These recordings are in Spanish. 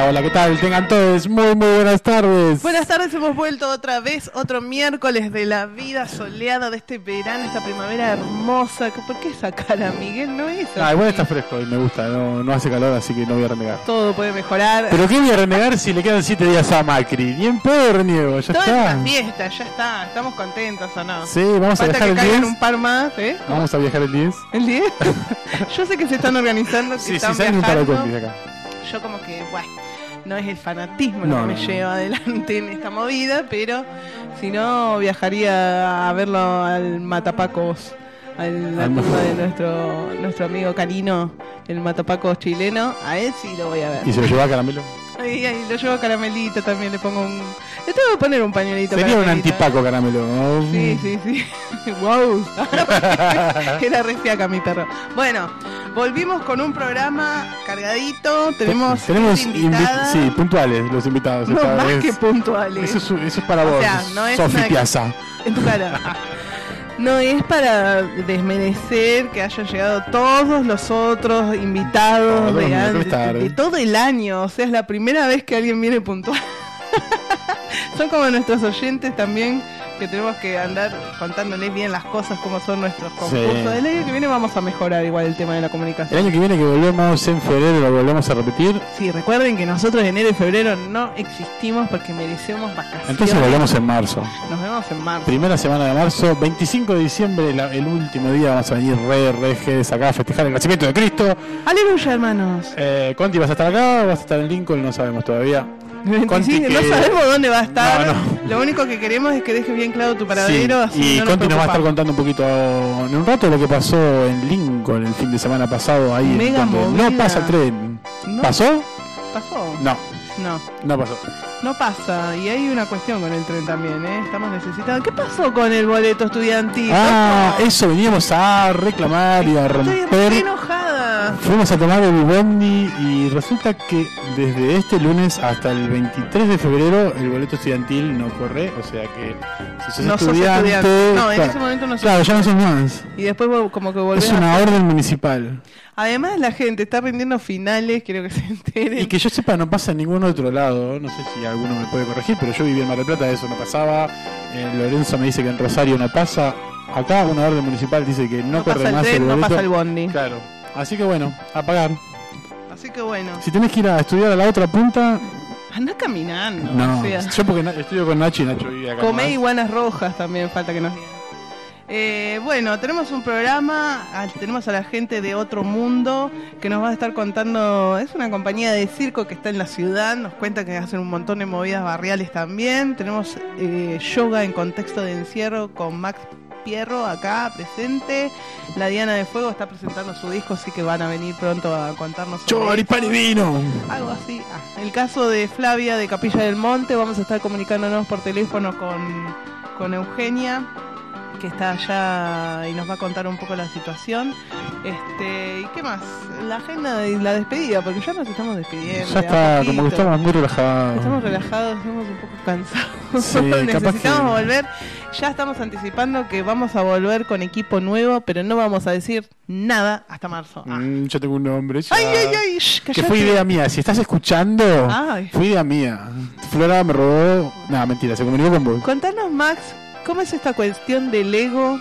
hola, ¿qué tal? Tengan todos muy buenas tardes. Buenas tardes, hemos vuelto otra vez, otro miércoles de la vida soleada de este verano, esta primavera hermosa. ¿Por qué esa cara, Miguel? No es así. Igual está fresco y me gusta, no hace calor, así que no voy a renegar. Todo puede mejorar. ¿Pero qué voy a renegar si le quedan 7 días a Macri? Ni en pedo reniego, ya Toda está. la fiesta, ya está, estamos contentos o no. Sí, vamos Falta a viajar que el caigan 10. un par más, ¿eh? Vamos a viajar el 10. ¿El 10? Yo sé que se están organizando, que Sí, están salen un par de viajando. compis acá. Yo como que, bueno, no es el fanatismo No, lo que me lleva adelante en esta movida, pero si no viajaría a verlo al Matapacos, a la tumba de nuestro amigo Canino, el Matapacos chileno. A él sí lo voy a ver. ¿Y se lo lleva a Caramelo? Ahí lo llevo a Caramelito también, le pongo un... Le tengo que poner un pañuelito. Sería un Caramelito. antipaco Caramelo, ¿no? Sí. Wow. Era re fiaca mi perro. Bueno, volvimos con un programa cargadito. Tenemos invitada. Sí, puntuales los invitados. No, esta más vez. que puntuales. Eso es para O vos, sea, no es Sofi una- Piazza. En tu cara. No es para desmerecer que hayan llegado todos los otros invitados Todos los de miércoles tarde. todo el año. O sea, es la primera vez que alguien viene puntual. Son como nuestros oyentes también, que tenemos que andar contándoles bien las cosas, cómo son nuestros concursos. Sí. El año que viene vamos a mejorar igual el tema de la El comunicación. año que viene que volvemos en febrero, lo volvemos a repetir. Sí, recuerden que nosotros enero y febrero no existimos porque merecemos vacaciones. Entonces volvemos en marzo. Nos vemos en marzo. Primera semana de marzo, 25 de diciembre, el último día, vamos a venir reges acá a festejar el nacimiento de Cristo. Aleluya, hermanos. Conti, ¿vas a estar acá o vas a estar en Lincoln? No sabemos todavía. Conti, Sí, que- no sabemos dónde va a estar. No. Lo único que queremos es que dejes bien claro tu paradero. Sí, así y no Conti nos va a estar preocupamos. contando un poquito en un rato lo que pasó en Lincoln el fin de semana pasado ahí. Mega donde movida. no pasa el tren. No. ¿Pasó? ¿Pasó? No, No, no pasó. no pasa. Y hay una cuestión con el tren también, ¿eh? Estamos necesitados. ¿Qué pasó con el boleto estudiantil? Eso veníamos a reclamar y a Estoy romper. re enojada. Fuimos a tomar el bondi y resulta que desde este lunes hasta el 23 de febrero el boleto estudiantil no corre, o sea que si sos No sos estudiante... estudiante. No, en claro, ese momento no sos claro, ya no sos más. Y después como que volvés Es una orden municipal. Además la gente está rindiendo finales, quiero que se enteren. Y que yo sepa no pasa en ningún otro lado, no sé si alguno me puede corregir, pero yo viví en Mar del Plata, eso no pasaba. Lorenzo me dice que en Rosario no pasa. Acá una orden municipal dice que no corre pasa el más tren, el no boleto. pasa el bondi. Claro, así que bueno, a pagar. Así que bueno, Si tenés que ir a estudiar a la otra punta, anda caminando. no. O sea, Yo porque estudio con Nacho y Nacho vive acá. comé nomás. iguanas rojas también, falta que nos digan. Bueno, tenemos un programa, tenemos a la gente de Otro Mundo que nos va a estar contando, es una compañía de circo que está en la ciudad, nos cuenta que hacen un montón de movidas barriales también. Tenemos yoga en contexto de encierro con Max Pierro acá presente. La Diana de Fuego está presentando su disco, así que van a venir pronto a contarnos sobre Choripán y vino. algo así. El caso de Flavia de Capilla del Monte, vamos a estar comunicándonos por teléfono con Eugenia, que está allá y nos va a contar un poco la situación. ¿Y qué más? La agenda y la despedida, porque ya nos estamos despidiendo. Ya de a está, como que poquito. estamos muy relajados. Estamos relajados, estamos un poco cansados. Sí, capaz Necesitamos que- volver. Ya estamos anticipando que vamos a volver con equipo nuevo, pero no vamos a decir nada hasta marzo. Yo tengo un nombre. Ya. Ay, shh, Que callate. fue idea mía. Si estás escuchando, Ay. fue idea mía. Flora me robó. No, mentira, se comunicó con vos. Contanos, Max, ¿cómo es esta cuestión del ego?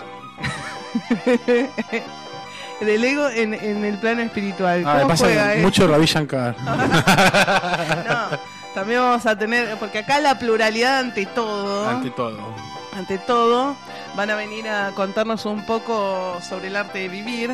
Del ego en el plano espiritual. Ah, me ¿Cómo pasa juega, mucho Ravi Shankar. No, también vamos a tener, porque acá la pluralidad ante todo, Ante todo. van a venir a contarnos un poco sobre el arte de vivir.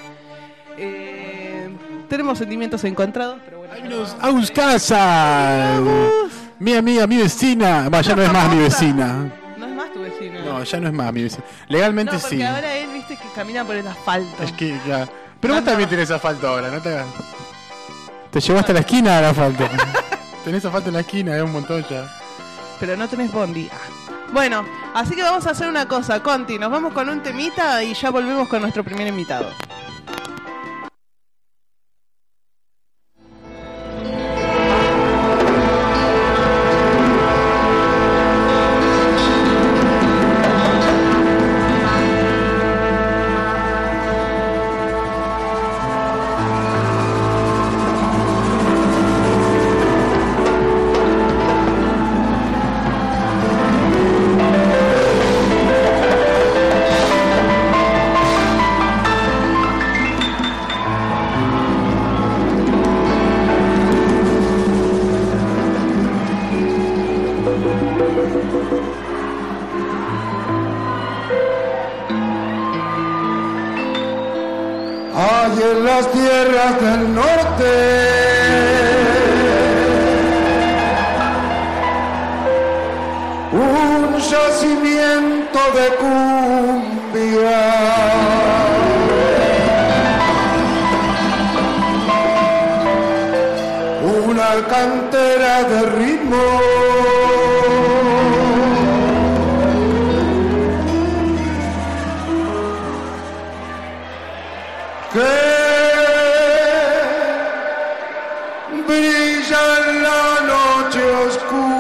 Tenemos sentimientos encontrados, pero bueno. Agus Casa. Mi amiga, mi vecina. Va, ya no es más mi vecina. No es más tu vecino. No, ya no es más mi vecina. Legalmente No, porque sí. ahora él, viste, que camina por el asfalto. Es que ya. Pero vos Anda. también tenés asfalto ahora, no te hagas. Te llevó hasta la esquina el asfalto. Tenés asfalto en la esquina, es un montón ya. Pero no tenés bondi. Bueno, así que vamos a hacer una cosa, Conti, nos vamos con un temita y ya volvemos con nuestro primer invitado. Hay en las tierras del norte un yacimiento de cumbia, una cantera de ritmo que brilla en la noche oscura.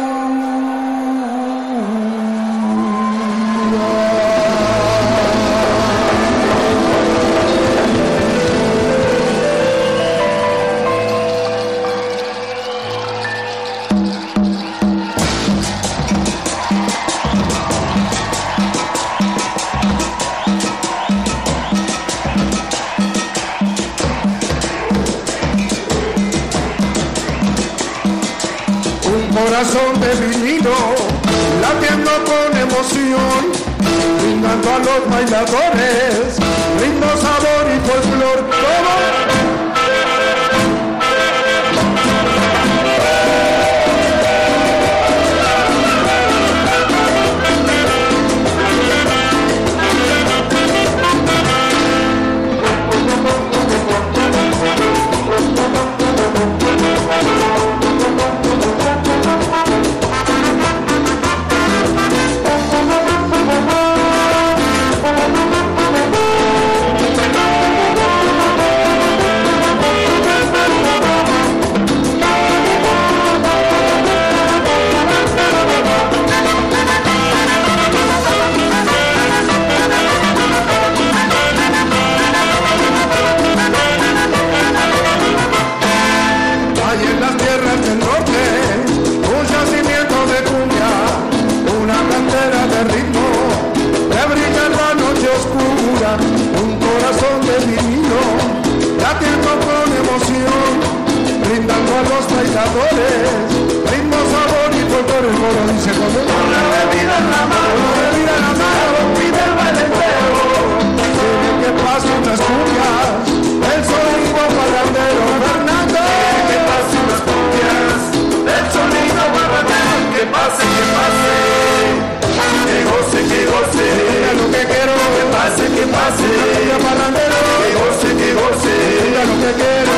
Corazón de vinilo, latiendo con emoción, brindando a los bailadores, lindo sabor y folclor, todo. Ritmo, sabor y folclore, el coro dice como una bebida en la mano, pide el baile entero. Quiere que pasen unas cumbias, el sonido parrandero, Fernando. Quiere que pasen unas cumbias, el sonido parrandero, que pase, que goce, diga lo que quiero, que pase, la parrandero, que goce, diga lo que quiero.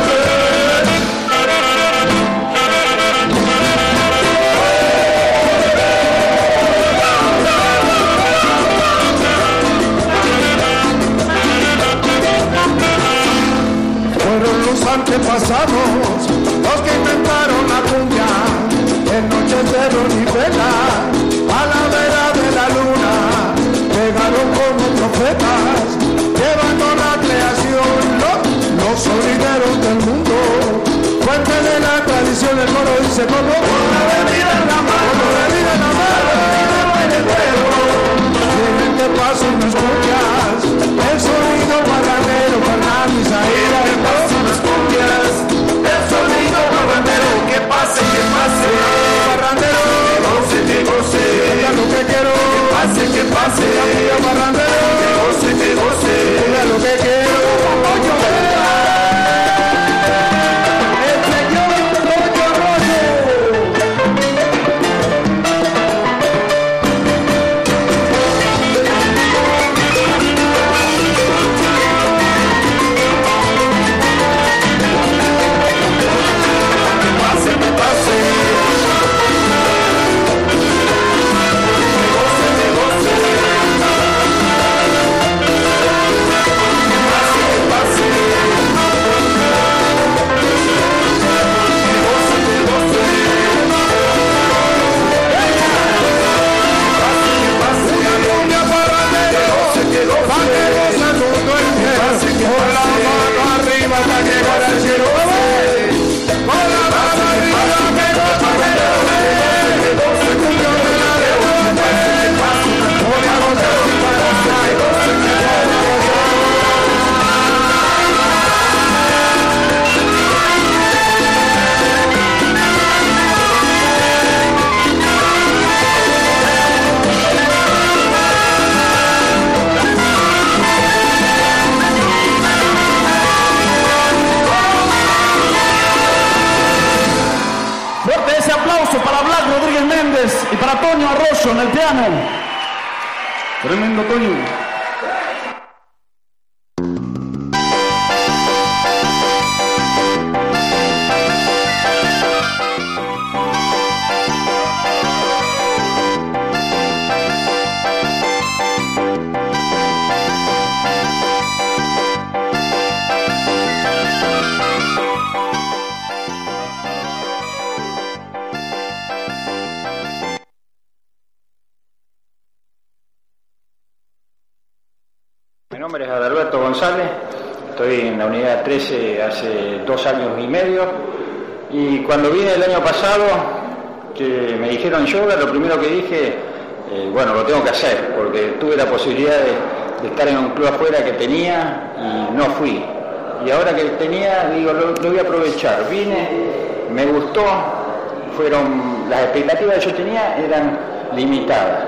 Antepasados, los que inventaron la cumbia, en noches de ron y vela, a la vera de la luna, llegaron como profetas, llevando la creación, los sonideros del mundo. Fuente de la tradición, el coro dice como una bebida en la mano, tienen que pasen unas cumbias, el sonido parrandero, Fernando y Zahira, el sonido parrandero, que pase, parrandero, que goce, diga lo que quiero, que pase, parrandero, que goce, diga lo que quiero. Fuerte ese aplauso para Blas Rodríguez Méndez y para Toño Arroyo en el piano. Tremendo Toño. Mi nombre es Adalberto González, estoy en la unidad 13 hace 2 años y medio y cuando vine el año pasado que me dijeron yoga, lo primero que dije, bueno, lo tengo que hacer porque tuve la posibilidad de estar en un club afuera que tenía y no fui. Y ahora que tenía, digo, lo voy a aprovechar. Vine, me gustó, las expectativas que yo tenía eran limitadas.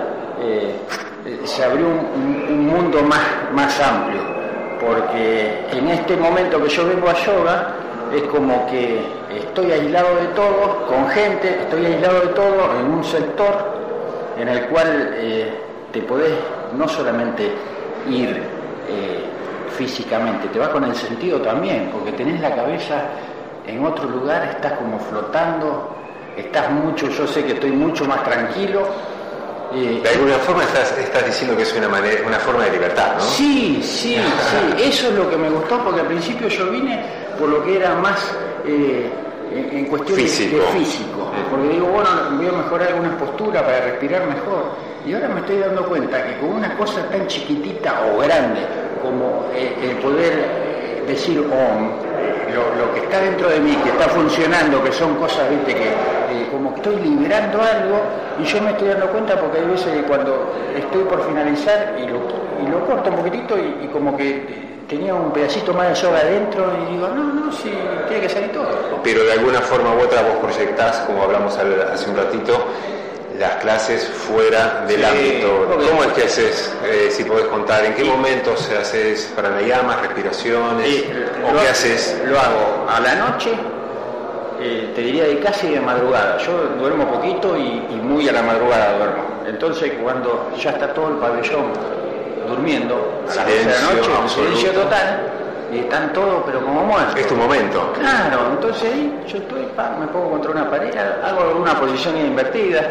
Se abrió un mundo más amplio, porque en este momento que yo vengo a yoga es como que estoy aislado de todo, con gente, estoy aislado de todo en un sector en el cual te podés no solamente ir físicamente, te vas con el sentido también, porque tenés la cabeza en otro lugar, estás como flotando, yo sé que estoy mucho más tranquilo. De alguna forma estás diciendo que es una forma de libertad, ¿no? Sí, eso es lo que me gustó, porque al principio yo vine por lo que era más en cuestión de físico, porque digo, bueno, voy a mejorar algunas posturas para respirar mejor, y ahora me estoy dando cuenta que con una cosa tan chiquitita o grande como el poder decir lo que está dentro de mí, que está funcionando, que son cosas, viste, que como que estoy liberando algo, y yo me estoy dando cuenta porque hay veces que cuando estoy por finalizar y lo corto un poquitito y como que tenía un pedacito más de yoga adentro y digo, no, sí, tiene que salir todo. Pero de alguna forma u otra vos proyectás, como hablamos hace un ratito, las clases fuera del ámbito. ¿Cómo es que haces, si podés contar, en qué momentos haces pranayamas, respiraciones, o qué haces? Lo hago a la noche, te diría de casi de madrugada. Yo duermo poquito y muy a la madrugada duermo. Entonces cuando ya está todo el pabellón durmiendo, a las 12 de la noche, silencio total, y están todos pero como muertos. Es tu momento. Claro, entonces ahí yo estoy, me pongo contra una pared, hago una posición invertida,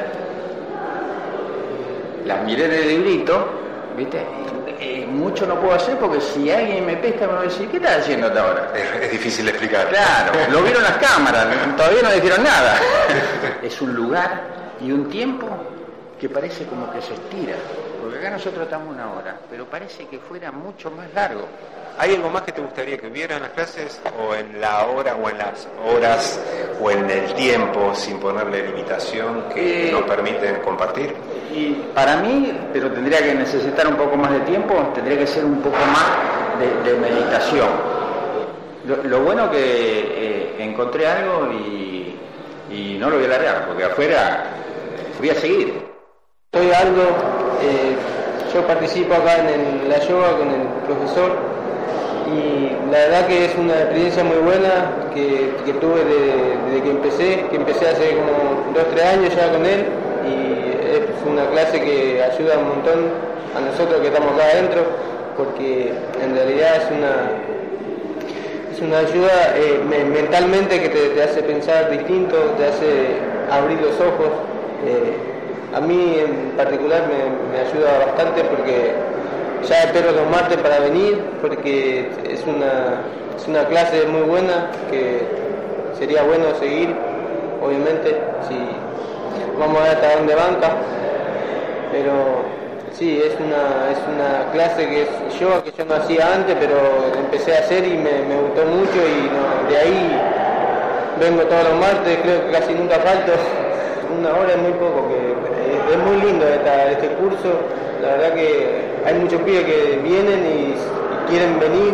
las miré en el librito, ¿viste? Mucho no puedo hacer porque si alguien me pesca me va a decir, ¿qué estás haciendo hasta ahora? Es difícil de explicar. Claro, lo vieron las cámaras, todavía no dijeron nada. Es un lugar y un tiempo que parece como que se estira, porque acá nosotros estamos 1 hora, pero parece que fuera mucho más largo. ¿Hay algo más que te gustaría que hubiera en las clases, o en la hora, o en las horas, o en el tiempo, sin ponerle limitación, que nos permiten compartir? Y para mí, pero tendría que necesitar un poco más de tiempo, tendría que ser un poco más de meditación. Lo bueno que encontré algo y no lo voy a largar, porque afuera voy a seguir. Soy Aldo, yo participo acá en la yoga con el profesor y la verdad que es una experiencia muy buena que tuve desde que empecé hace como 2-3 años ya con él, y es una clase que ayuda un montón a nosotros que estamos acá adentro, porque en realidad es una ayuda mentalmente que te hace pensar distinto, te hace abrir los ojos. A mí en particular me ayuda bastante porque ya espero los martes para venir, porque es una clase muy buena que sería bueno seguir, obviamente, si vamos a ver hasta dónde banca, pero sí, es una clase que es yoga que yo no hacía antes, pero empecé a hacer y me gustó mucho, y de ahí vengo todos los martes, creo que casi nunca falto. 1 hora es muy poco, que es muy lindo este curso. La verdad que hay muchos pibes que vienen y quieren venir,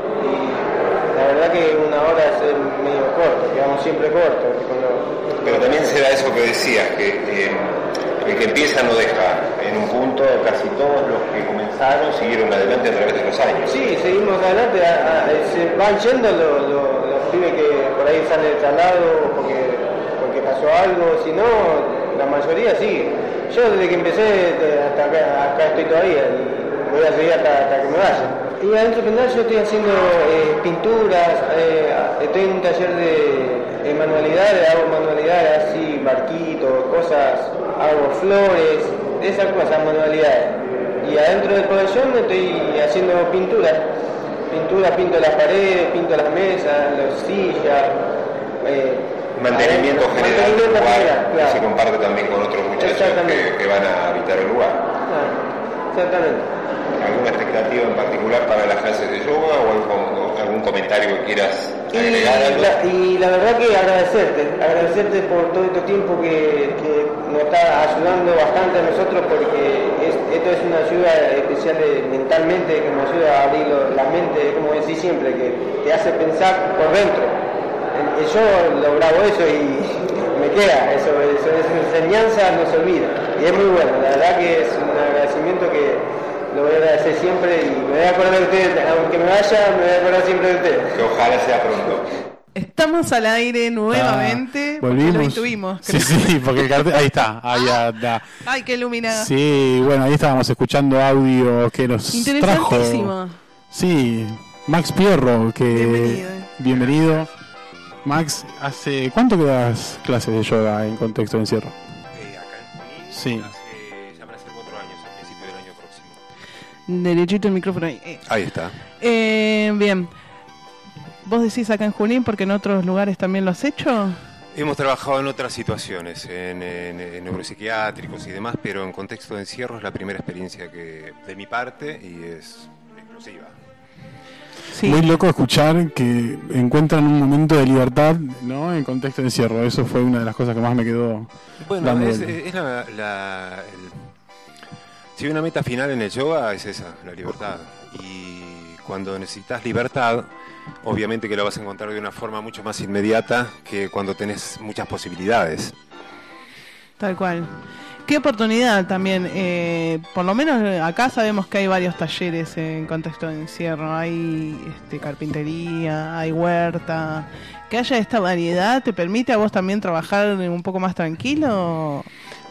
y la verdad que 1 hora es medio corto, quedamos siempre cortos. Pero también se da eso que decías, que el que empieza no deja. En un punto casi todos los que comenzaron siguieron adelante a través de los años. Sí, seguimos adelante, se van yendo los pibes que por ahí salen de traslado porque pasó pasó algo, si no, la mayoría sí. Yo desde que empecé hasta acá estoy todavía y voy a seguir hasta que me vaya. Y adentro del penal yo estoy haciendo pinturas, estoy en un taller de manualidades, hago manualidades así, barquitos, cosas, hago flores, esas cosas, manualidades. Y adentro del pabellón estoy haciendo pinturas, pinto las paredes, pinto las mesas, las sillas. Mantenimiento general del lugar, claro. Se comparte también con otros muchachos que van a habitar el lugar. Exactamente. ¿Alguna expectativa en particular para las clases de yoga o algún comentario que quieras agregar? Y la verdad que agradecerte por todo este tiempo que nos está ayudando bastante a nosotros, porque esto es una ayuda especial mentalmente, que nos ayuda a abrir la mente, como decís siempre, que te hace pensar por dentro. Yo lo grabo eso y me queda, eso esa enseñanza no se olvida, y es muy bueno, la verdad que es un agradecimiento que lo voy a agradecer siempre y me voy a acordar de ustedes, aunque me vaya, me voy a acordar siempre de ustedes. Que ojalá sea pronto. Estamos al aire nuevamente, volvimos. Lo intuimos. Sí, porque el cartel, ahí está. Ay, qué iluminada. Sí, bueno, ahí estábamos escuchando audio que nos trajo. Interesantísimo. Sí, Max Pierro, que bienvenido. Max, ¿hace cuánto que das clases de yoga en contexto de encierro? Acá en Junín, sí. Ya van a ser 4 años, a principio del año próximo. Derechito el micrófono ahí. Ahí está. Bien. ¿Vos decís acá en Junín porque en otros lugares también lo has hecho? Hemos trabajado en otras situaciones, en neuropsiquiátricos y demás, pero en contexto de encierro es la primera experiencia que de mi parte y es explosiva. Sí. Muy loco escuchar que encuentran un momento de libertad, ¿no? En contexto de encierro. Eso fue una de las cosas que más me quedó. Bueno, si hay una meta final en el yoga es esa, la libertad. Y cuando necesitas libertad, obviamente que lo vas a encontrar de una forma mucho más inmediata que cuando tenés muchas posibilidades. Tal cual. Qué oportunidad también, por lo menos acá sabemos que hay varios talleres en contexto de encierro, hay carpintería, hay huerta, que haya esta variedad, ¿te permite a vos también trabajar un poco más tranquilo?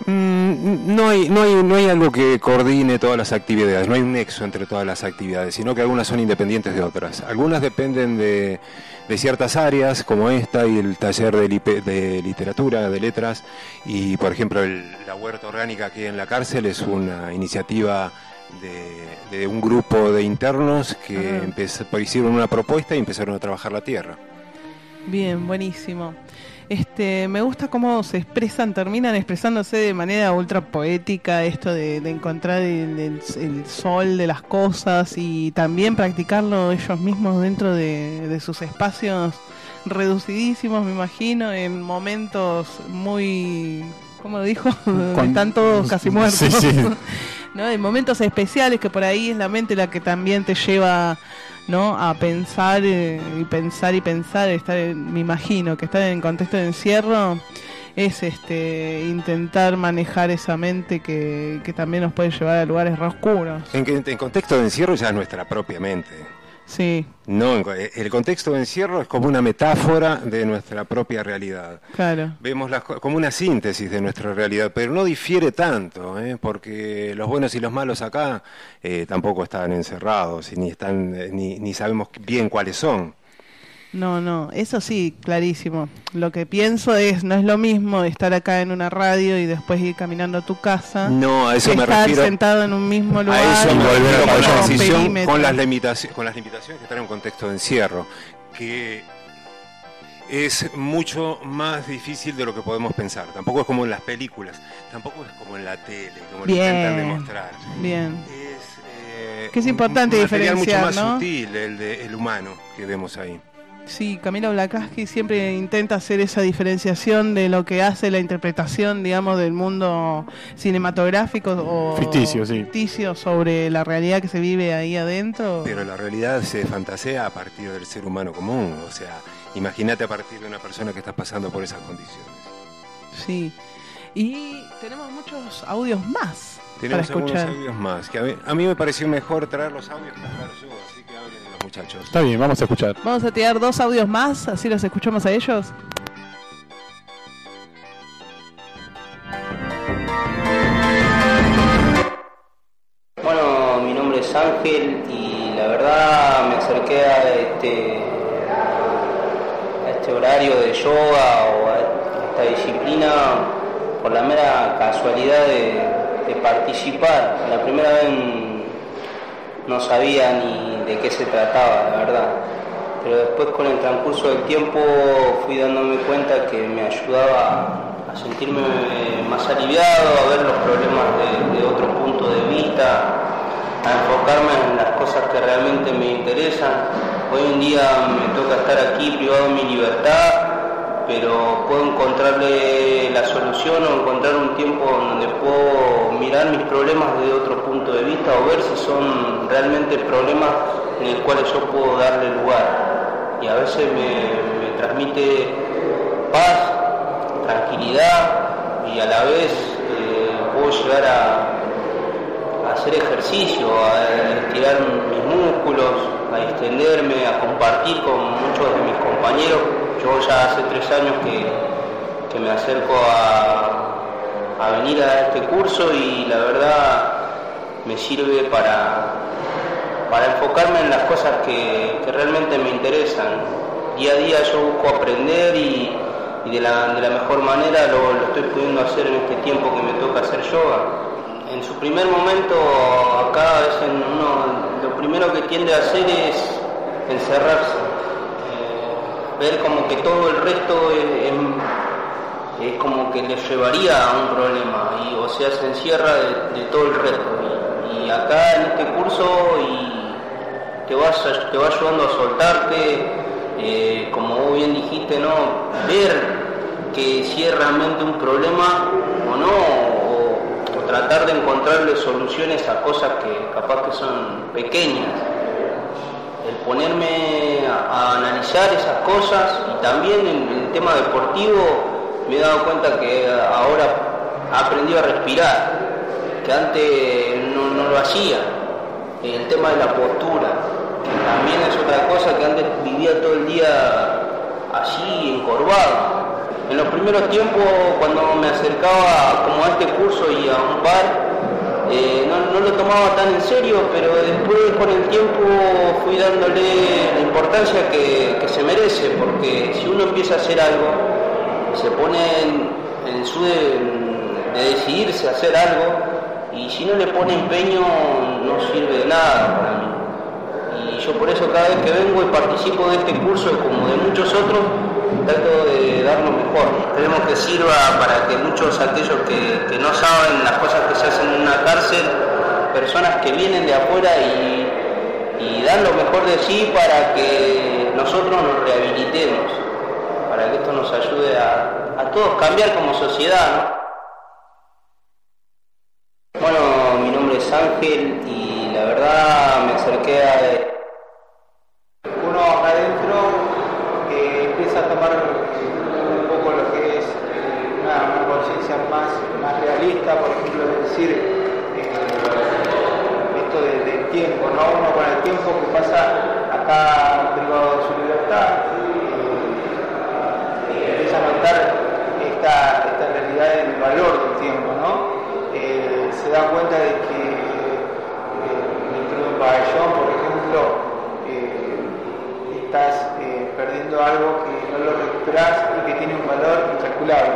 No hay algo que coordine todas las actividades, no hay un nexo entre todas las actividades, sino que algunas son independientes de otras. Algunas dependen de ciertas áreas, como esta y el taller de literatura, de letras, y por ejemplo la huerta orgánica aquí en la cárcel es una iniciativa de un grupo de internos que hicieron una propuesta y empezaron a trabajar la tierra. Bien, buenísimo. Me gusta cómo se expresan, terminan expresándose de manera ultra poética, esto de encontrar el sol de las cosas y también practicarlo ellos mismos dentro de sus espacios reducidísimos, me imagino, en momentos muy, ¿cómo lo dijo? Están todos casi muertos. Sí. ¿No? En momentos especiales que por ahí es la mente la que también te lleva, ¿no?, a pensar y pensar, me imagino que estar en contexto de encierro es intentar manejar esa mente que también nos puede llevar a lugares re oscuros. En contexto de encierro ya es nuestra propia mente. Sí. No, el contexto de encierro es como una metáfora de nuestra propia realidad. Claro. Vemos como una síntesis de nuestra realidad, pero no difiere tanto, porque los buenos y los malos acá tampoco están encerrados y ni sabemos bien cuáles son. No, eso sí, clarísimo. Lo que pienso no es lo mismo estar acá en una radio y después ir caminando a tu casa. No, a eso me estar refiero. Sentado en un mismo lugar. A eso me refiero con la decisión, con las limitaciones que están en un contexto de encierro, que es mucho más difícil de lo que podemos pensar. Tampoco es como en las películas, tampoco es como en la tele, como lo intentan demostrar. Bien. Que es importante diferenciar, mucho más ¿no? sutil el humano que vemos ahí. Sí, Camila Blakarsky siempre intenta hacer esa diferenciación de lo que hace la interpretación, digamos, del mundo cinematográfico o ficticio sobre la realidad que se vive ahí adentro. Pero la realidad se fantasea a partir del ser humano común, o sea, imagínate a partir de una persona que está pasando por esas condiciones. Sí, y tenemos muchos audios más. Tenemos para escuchar. Algunos audios más, que a mí me pareció mejor traer los audios que hablar yo, así que hablen los muchachos. Está bien, vamos a escuchar. Vamos a tirar 2 audios más, así los escuchamos a ellos. Ángel y la verdad me acerqué a este horario de yoga o a esta disciplina por la mera casualidad de participar. La primera vez no sabía ni de qué se trataba, la verdad, pero después con el transcurso del tiempo fui dándome cuenta que me ayudaba a sentirme más aliviado, a ver los problemas de otro punto de vista, a enfocarme en las cosas que realmente me interesan. Hoy en día me toca estar aquí privado de mi libertad, pero puedo encontrarle la solución o encontrar un tiempo donde puedo mirar mis problemas desde otro punto de vista o ver si son realmente problemas en los cuales yo puedo darle lugar. Y a veces me transmite paz, tranquilidad y a la vez puedo llegar a hacer ejercicio, a estirar mis músculos, a extenderme, a compartir con muchos de mis compañeros. Yo ya hace 3 años que me acerco a venir a este curso y la verdad me sirve para enfocarme en las cosas que realmente me interesan. Día a día yo busco aprender y de la mejor manera lo estoy pudiendo hacer en este tiempo que me toca hacer yoga. En su primer momento acá uno lo primero que tiende a hacer es encerrarse, ver como que todo el resto es como que le llevaría a un problema, o sea, se encierra de todo el resto. Y acá en este curso te va ayudando a soltarte, como vos bien dijiste, ¿no? Ver que si es realmente un problema o no, o tratar de encontrarle soluciones a cosas que capaz que son pequeñas. El ponerme a analizar esas cosas, y también en el tema deportivo me he dado cuenta que ahora he aprendido a respirar, que antes no lo hacía. El tema de la postura, que también es otra cosa, que antes vivía todo el día así, encorvado. En los primeros tiempos, cuando me acercaba como a este curso y a un par, no lo tomaba tan en serio, pero después con el tiempo fui dándole la importancia que se merece, porque si uno empieza a hacer algo, se pone en su de decidirse a hacer algo, y si no le pone empeño no sirve de nada para mí. Y yo por eso cada vez que vengo y participo de este curso, como de muchos otros, trato de dar lo mejor. Esperemos que sirva para que muchos aquellos que no saben las cosas que se hacen en una cárcel, personas que vienen de afuera y dan lo mejor de sí para que nosotros nos rehabilitemos, para que esto nos ayude a todos cambiar como sociedad, ¿no? Bueno, mi nombre es Ángel y la verdad me acerqué a... Uno adentro empieza a tomar un poco lo que es una conciencia más realista, por ejemplo, de decir esto del tiempo, ¿no? Uno con el tiempo que pasa acá privado de su libertad, empieza a notar esta realidad del valor del tiempo, ¿no? Se da cuenta de que dentro de un pabellón, por ejemplo, estás perdiendo algo que no lo recuperás y que tiene un valor incalculable.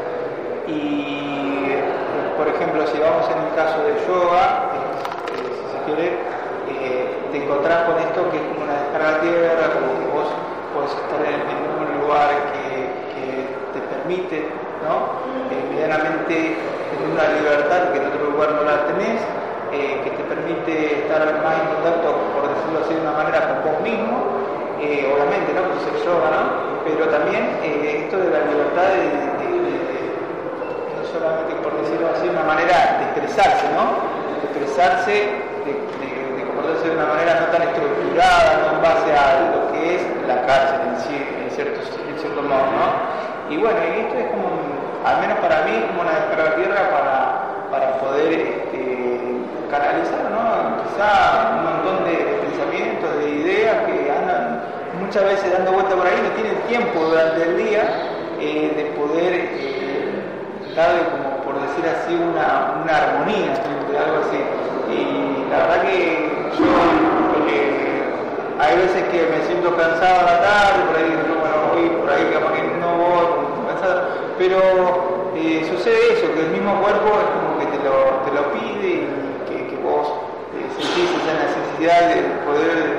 Y, por ejemplo, si vamos en el caso de yoga, si se quiere, te encontrás con esto que es como una descarga a tierra, como que vos podés estar en un lugar que te permite, ¿no? Medianamente tener una libertad que en otro lugar no la tenés, que te permite estar más en contacto, por decirlo así de una manera, con vos mismo, obviamente, ¿no? Pues el yoga, ¿no? Pero también esto de la libertad no solamente, por decirlo así, una manera de expresarse, ¿no? De expresarse, de comportarse de una manera no tan estructurada, no en base a lo que es la cárcel en sí, en cierto modo, ¿no? Y bueno, y esto es como, al menos para mí, como una descarga a tierra para poder canalizar, ¿no? Quizá un montón de pensamientos, de ideas que andan muchas veces dando vuelta por ahí, no tienen tiempo durante el día de poder darle, como por decir así, una armonía, algo así. Y la verdad que concentración, porque hay veces que me siento cansado a la tarde, por ahí no, bueno, voy por ahí capaz que no voy, cansado, pero sucede eso, que el mismo cuerpo es como que te lo pide y que vos sentís esa necesidad de poder,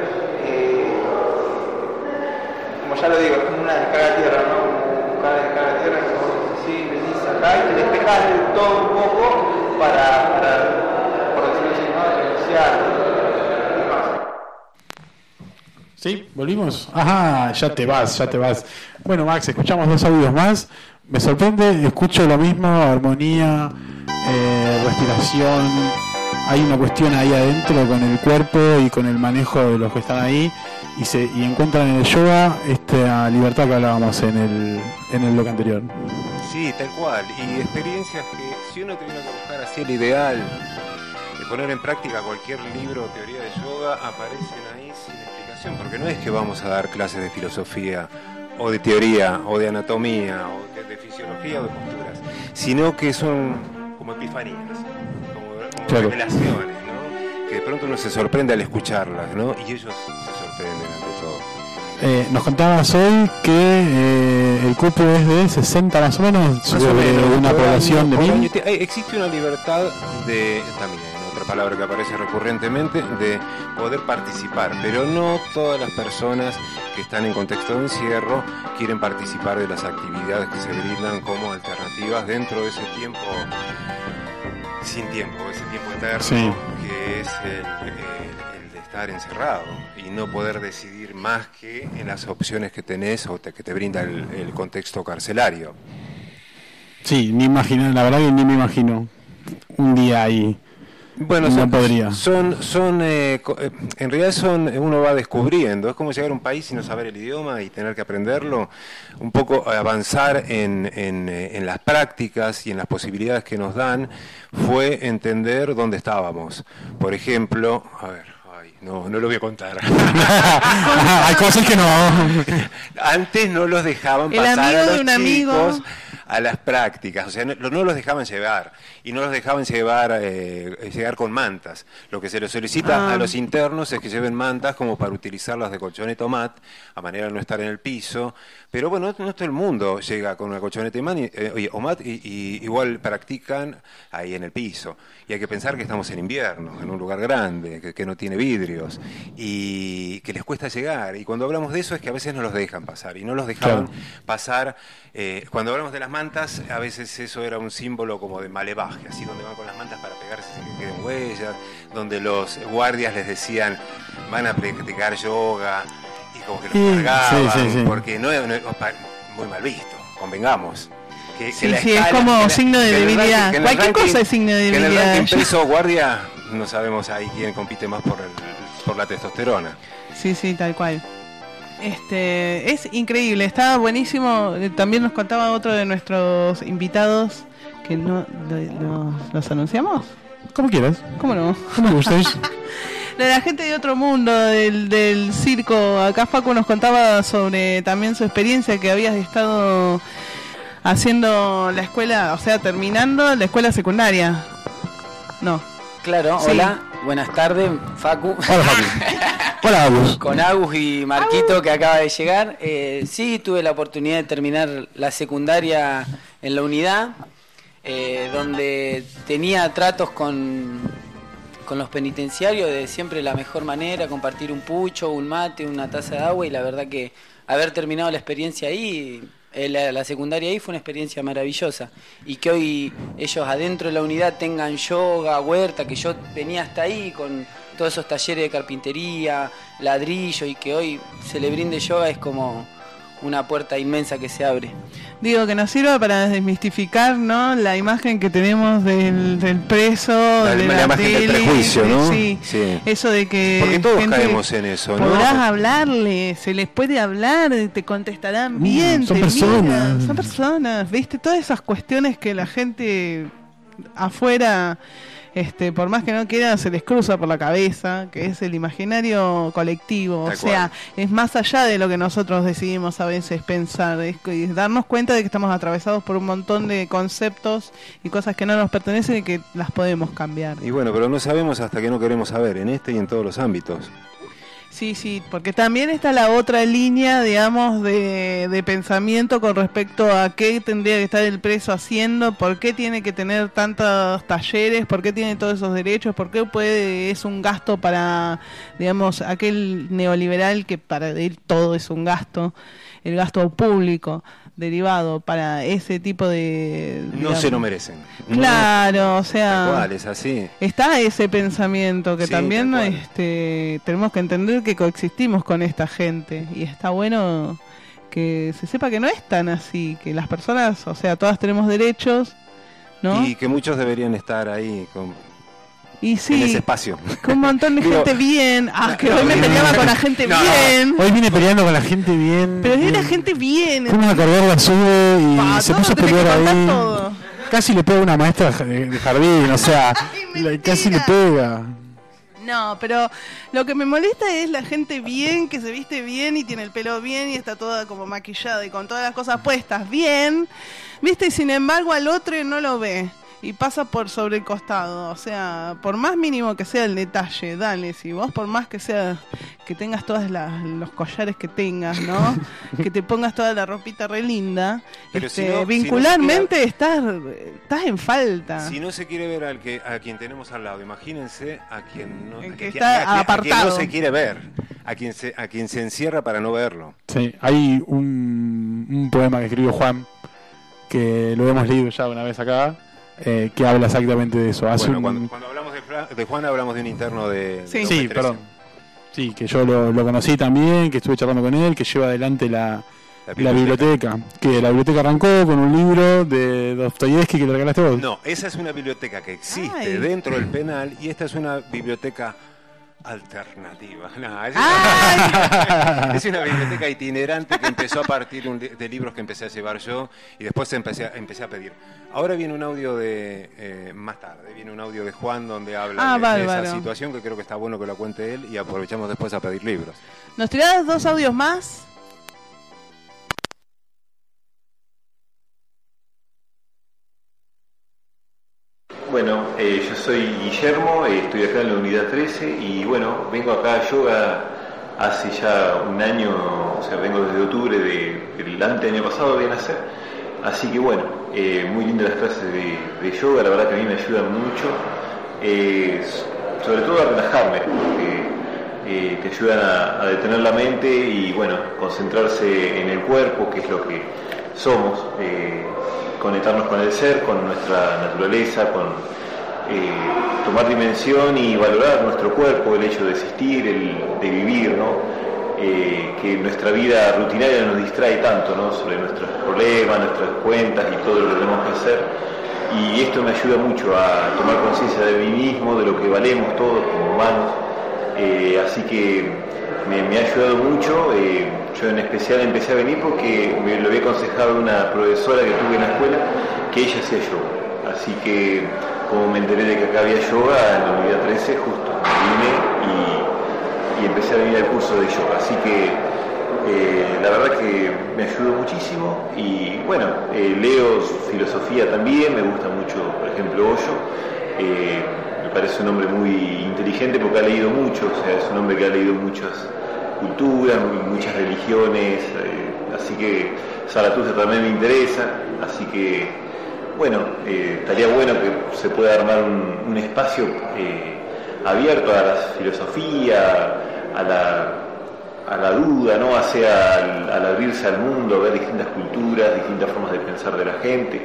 como ya lo digo, es como una descarga a tierra, ¿no? Como buscar descarga a tierra, que vos decís, venís acá y te despejás de todo un poco para por decirlo así, ¿no? Renunciar y demás. ¿Sí? ¿Volvimos? Ajá, ya te vas. Bueno, Max, escuchamos 2 audios más. Me sorprende, escucho lo mismo, armonía, respiración. Hay una cuestión ahí adentro con el cuerpo y con el manejo de los que están ahí y encuentran en el yoga esta libertad que hablábamos en el bloque anterior. Sí, tal cual. Y experiencias que si uno tuviera que buscar así el ideal de poner en práctica cualquier libro o teoría de yoga, aparecen ahí sin explicación, porque no es que vamos a dar clases de filosofía o de teoría o de anatomía o de fisiología o de posturas, sino que son como epifanías, como claro, revelaciones, ¿no? Que de pronto uno se sorprende al escucharlas, ¿no? Y ellos se sorprenden ante todo. Nos contabas hoy que el cupo es de 60 más o menos, sobre una población de 1000. Existe una libertad de, también otra palabra que aparece recurrentemente, de poder participar, pero no todas las personas que están en contexto de encierro quieren participar de las actividades que se brindan como alternativas dentro de ese tiempo sin tiempo, ese tiempo eterno, sí, que es el de estar encerrado y no poder decidir más que en las opciones que tenés o que te brinda el contexto carcelario. Sí, la verdad que ni me imagino un día ahí. Bueno, no podría. En realidad uno va descubriendo, es como llegar a un país y no saber el idioma y tener que aprenderlo, un poco avanzar en las prácticas y en las posibilidades que nos dan, fue entender dónde estábamos. Por ejemplo, no lo voy a contar. Hay cosas que no. Antes no los dejaban pasar a los chicos a las prácticas, o sea, no los dejaban llevar y no los dejaban llegar con mantas. Lo que se les solicita a los internos es que lleven mantas como para utilizarlas de colchoneta o mat, a manera de no estar en el piso, pero bueno, no todo el mundo llega con una colchoneta o mat y igual practican ahí en el piso. Y hay que pensar que estamos en invierno, en un lugar grande, que no tiene vidrios y que les cuesta llegar. Y cuando hablamos de eso es que a veces no los dejan pasar y no los dejaban pasar. Cuando hablamos de las mantas, a veces eso era un símbolo como de malevaje, así donde van con las mantas para pegarse sin que queden huellas, donde los guardias les decían van a practicar yoga y como que los cargaban, porque no es muy mal visto, convengamos. Es como signo de debilidad. Cualquier cosa es signo de debilidad. En el ranking peso guardia no sabemos ahí quién compite más por la testosterona. Sí, tal cual. Es increíble, está buenísimo. También nos contaba otro de nuestros invitados que no los anunciamos. Como quieras. ¿Cómo no? Como gustéis. De la gente de otro mundo, del circo. Acá Facu nos contaba sobre también su experiencia, que habías estado haciendo la escuela, o sea, terminando la escuela secundaria. No. Claro, sí. Hola, buenas tardes, Facu. Hola, Facu. Hola, Agus. Con Agus y Marquito, que acaba de llegar. Sí, tuve la oportunidad de terminar la secundaria en la unidad, donde tenía tratos con los penitenciarios de siempre la mejor manera, compartir un pucho, un mate, una taza de agua, y la verdad que haber terminado la experiencia ahí, la secundaria ahí, fue una experiencia maravillosa. Y que hoy ellos adentro de la unidad tengan yoga, huerta, que yo venía hasta ahí con todos esos talleres de carpintería, ladrillo, y que hoy se le brinde yoga, es como una puerta inmensa que se abre. Digo, que nos sirva para desmistificar, ¿no?, la imagen que tenemos del preso, de la imagen del prejuicio, ¿no? Sí, eso de que... Porque todos caemos en eso, ¿no? Podrás hablarle, se les puede hablar, te contestarán bien, son personas. Son personas, ¿viste? Todas esas cuestiones que la gente afuera por más que no quieran, se les cruza por la cabeza, que es el imaginario colectivo. O sea, es más allá de lo que nosotros decidimos a veces pensar, es darnos cuenta de que estamos atravesados por un montón de conceptos y cosas que no nos pertenecen y que las podemos cambiar. Y bueno, pero no sabemos hasta que no queremos saber, en este y en todos los ámbitos. Sí, porque también está la otra línea, digamos, de pensamiento con respecto a qué tendría que estar el preso haciendo, por qué tiene que tener tantos talleres, por qué tiene todos esos derechos, por qué es un gasto para, digamos, aquel neoliberal que para él todo es un gasto, el gasto público derivado para ese tipo de... No se lo merecen. Claro, no, o sea... ¿Cuál es así? Está ese pensamiento que sí, también tenemos que entender que coexistimos con esta gente y está bueno que se sepa que no es tan así, que las personas, o sea, todas tenemos derechos, ¿no? Y que muchos deberían estar ahí y sí, en ese espacio. Con un montón de gente bien. Que hoy me peleaba con la gente bien. Hoy vine peleando con la gente bien. Pero viene la gente bien. Fuimos a cargar la sube y se puso a pelear ahí. Todo. Casi le pega a una maestra de jardín, o sea, casi le pega. No, pero lo que me molesta es la gente bien, que se viste bien y tiene el pelo bien y está toda como maquillada y con todas las cosas puestas bien, ¿viste? Y sin embargo al otro no lo ve y pasa por sobre el costado. O sea, por más mínimo que sea el detalle, dale, si vos por más que sea que tengas todos los collares que tengas, ¿no? Que te pongas toda la ropita re linda, vincularmente estás en falta. Si no se quiere ver a quien tenemos al lado, imagínense a quien no, a quien no se quiere ver, a quien se encierra para no verlo. Sí, hay un poema que escribió Juan, que lo hemos leído ya una vez acá, que habla exactamente de eso. Cuando hablamos de Juan hablamos de un interno de sí, perdón. Sí, que yo lo conocí también, que estuve charlando con él, que lleva adelante la biblioteca. Que la biblioteca arrancó con un libro de Dostoyevsky que le regalaste vos. No, esa es una biblioteca que existe dentro del penal y esta es una biblioteca alternativa. No, es una biblioteca itinerante que empezó a partir de libros que empecé a llevar yo y después empecé a pedir. Ahora viene un audio más tarde, viene un audio de Juan donde habla de esa situación que creo que está bueno que lo cuente él y aprovechamos después a pedir libros. ¿Nos tirás 2 audios más? Bueno, yo soy Guillermo, estoy acá en la unidad 13 y bueno, vengo acá a yoga hace ya un año, o sea, vengo desde octubre del año pasado de nacer, así que bueno, muy lindas las clases de yoga, la verdad que a mí me ayudan mucho, sobre todo a relajarme, porque te ayudan a detener la mente y bueno, concentrarse en el cuerpo, que es lo que somos, conectarnos con el ser, con nuestra naturaleza, con tomar dimensión y valorar nuestro cuerpo, el hecho de existir, de vivir, ¿no? Que nuestra vida rutinaria nos distrae tanto, ¿no? Sobre nuestros problemas, nuestras cuentas y todo lo que tenemos que hacer. Y esto me ayuda mucho a tomar conciencia de mí mismo, de lo que valemos todos como humanos. Así que me ha ayudado mucho. Yo en especial empecé a venir porque me lo había aconsejado una profesora que tuve en la escuela, que ella hacía yoga. Así que como me enteré de que acá había yoga en la unidad 13, justo vine y empecé a venir al curso de yoga. Así que la verdad que me ayudó muchísimo y bueno, leo filosofía también, me gusta mucho, por ejemplo, Hoyo. Me parece un hombre muy inteligente porque ha leído mucho, o sea, es un hombre que ha leído muchas culturas, muchas religiones, así que Zaratustra también me interesa, así que bueno, estaría bueno que se pueda armar un espacio abierto a la filosofía, a la duda, ¿no? Al abrirse al mundo, ver distintas culturas, distintas formas de pensar de la gente.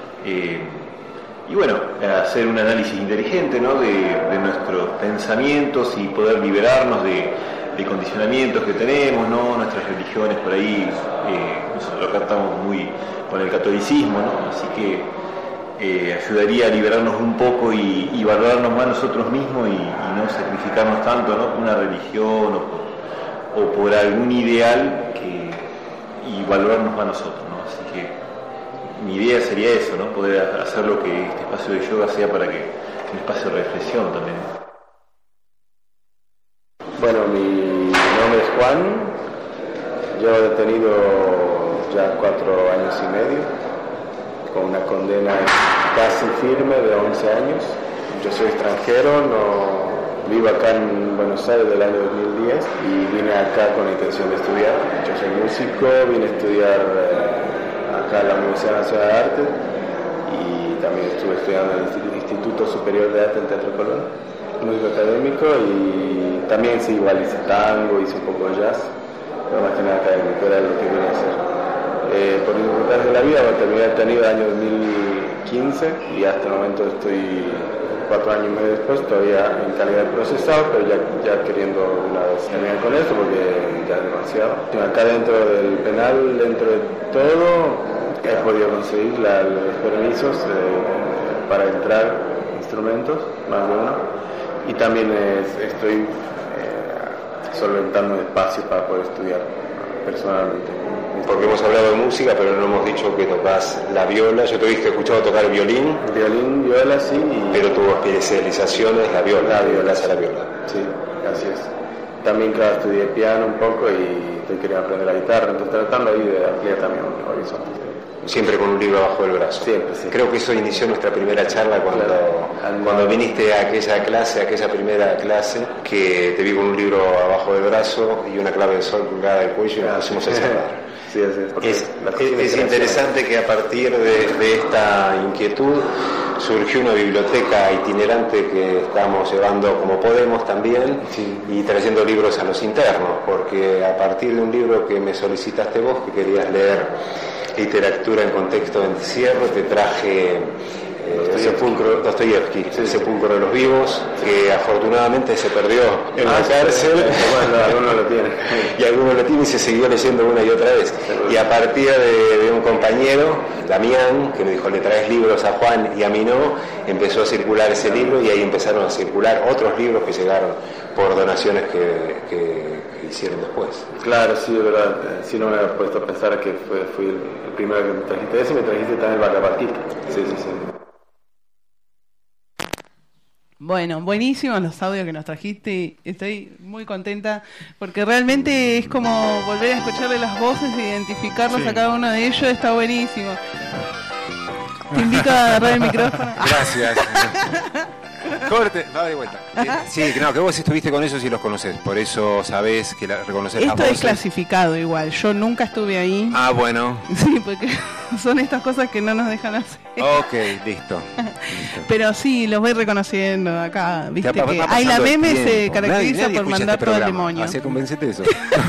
Y bueno, hacer un análisis inteligente, ¿no? de nuestros pensamientos y poder liberarnos de condicionamientos que tenemos, ¿no? Nuestras religiones por ahí, nosotros acá estamos muy con el catolicismo, ¿no? Así que ayudaría a liberarnos un poco y valorarnos más nosotros mismos y no sacrificarnos tanto, ¿no? Por una religión o por algún ideal y valorarnos más nosotros, ¿no? Así que mi idea sería eso, ¿no? Poder hacer lo que este espacio de yoga sea para que espacio de reflexión también. Bueno, mi nombre es Juan, yo he detenido ya 4 años y medio, con una condena casi firme de 11 años. Yo soy extranjero, vivo acá en Buenos Aires del año 2010 y vine acá con la intención de estudiar. Yo soy músico, vine a estudiar acá en la Universidad Nacional de Arte y también estuve estudiando en el Instituto Superior de Arte en Teatro Colón, músico académico, y también sí, igual hice tango, hice un poco de jazz, pero más que nada académico, era lo que vine a hacer. Por dificultades de la vida, terminé detenido el año 2015 y hasta el momento estoy 4 años y medio después, todavía en calidad de procesado, pero ya queriendo una vez terminar con esto porque ya es demasiado. Acá dentro del penal, dentro de todo, he podido conseguir los permisos para entrar instrumentos, más de uno, y también estoy solventando espacio para poder estudiar personalmente. Porque hemos hablado de música, pero no hemos dicho que tocas la viola. Yo te he escuchado tocar el violín. Violín, viola, sí. Pero tu especialización es la viola. La viola, la viola. Sí, así es. También, claro, estudié piano un poco y estoy queriendo aprender la guitarra, entonces tratando ahí de ampliar también horizontes. Siempre con un libro bajo el brazo. Siempre, sí. Creo que eso inició nuestra primera charla cuando viniste a aquella primera clase, que te vi con un libro abajo del brazo y una clave de sol colgada del cuello y nos pusimos a charlar. Sí, es interesante que a partir de esta inquietud surgió una biblioteca itinerante que estamos llevando como podemos también, sí, y trayendo libros a los internos, porque a partir de un libro que me solicitaste vos, que querías leer literatura en contexto de encierro, te traje Dostoyevsky, El sepulcro de los vivos, que afortunadamente se perdió en la cárcel. Bueno, alguno lo tiene. Y alguno lo tiene y se siguió leyendo una y otra vez. Y a partir de un compañero, Damián, que me dijo, le traes libros a Juan y a mí no, empezó a circular ese libro y ahí empezaron a circular otros libros que llegaron por donaciones que hicieron después. Claro, sí, de verdad. Si no me había puesto a pensar que fui el primero que me trajiste ese, me trajiste también el Bacapaquita. Sí. Bueno, buenísimos los audios que nos trajiste. Estoy muy contenta porque realmente es como volver a escucharle las voces e identificarlos a cada uno de ellos. Está buenísimo. Te invito a agarrar el micrófono. Gracias. Corte, va de vuelta. Sí, no, que vos estuviste con ellos y los conocés, por eso sabés que reconocer las voces. Esto es clasificado igual, yo nunca estuve ahí. Ah, bueno. Sí, porque son estas cosas que no nos dejan hacer. Ok, listo. Pero sí, los voy reconociendo acá, viste que Ay la Meme se caracteriza por mandar todo el demonio. Así convencete de eso.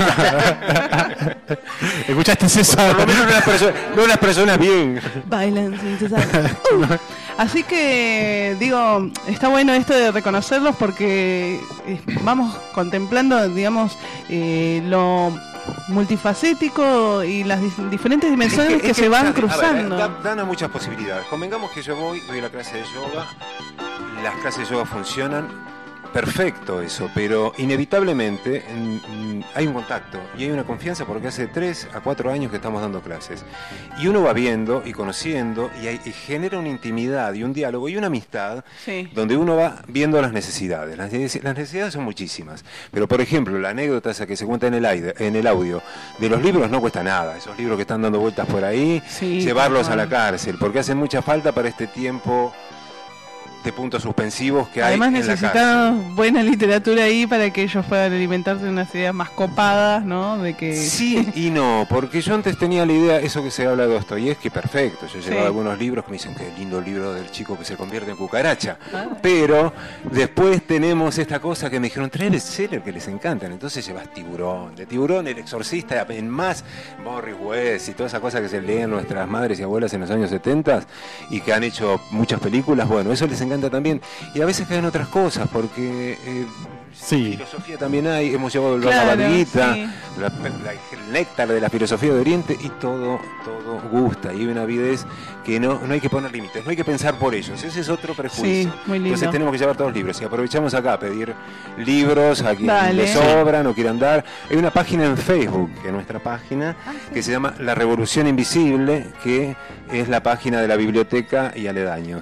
¿Escuchaste eso? Por lo menos unas personas bien. Bailan sin cesar. Así que, digo, está bueno esto de reconocerlos porque vamos contemplando, digamos, lo multifacético y las diferentes dimensiones que se van cruzando. Dan muchas posibilidades. Convengamos que yo doy la clase de yoga, las clases de yoga funcionan. Perfecto eso, pero inevitablemente hay un contacto y hay una confianza porque hace 3 a 4 años que estamos dando clases y uno va viendo y conociendo y genera una intimidad y un diálogo y una amistad, sí, donde uno va viendo las necesidades. Las necesidades son muchísimas, pero por ejemplo la anécdota esa que se cuenta en el audio de los libros no cuesta nada, esos libros que están dando vueltas por ahí, sí, llevarlos a la cárcel porque hacen mucha falta para este tiempo de puntos suspensivos que hay en la cárcel. Además necesitamos buena literatura ahí para que ellos puedan alimentarse de unas ideas más copadas, ¿no? De que sí y no, porque yo antes tenía la idea, eso que se habla de Dostoyevsky, perfecto, yo he llevado algunos libros que me dicen que lindo el libro del chico que se convierte en cucaracha, pero después tenemos esta cosa que me dijeron, trae bestseller que les encantan, entonces llevas Tiburón, de Tiburón, El Exorcista, en más Morris West y todas esas cosas que se leen nuestras madres y abuelas en los años 70 y que han hecho muchas películas, bueno, eso les encanta también, y a veces caen otras cosas porque filosofía también hay, hemos llevado el Bhagavad Gita, el néctar de la filosofía de Oriente y todo gusta, y hay una avidez que no hay que poner límites, no hay que pensar por ellos, ese es otro prejuicio. Muy lindo. Entonces tenemos que llevar todos los libros y aprovechamos acá a pedir libros a quien les sobran o quieran dar. Hay una página en Facebook, que es nuestra página, que se llama La Revolución Invisible, que es la página de la biblioteca y aledaños.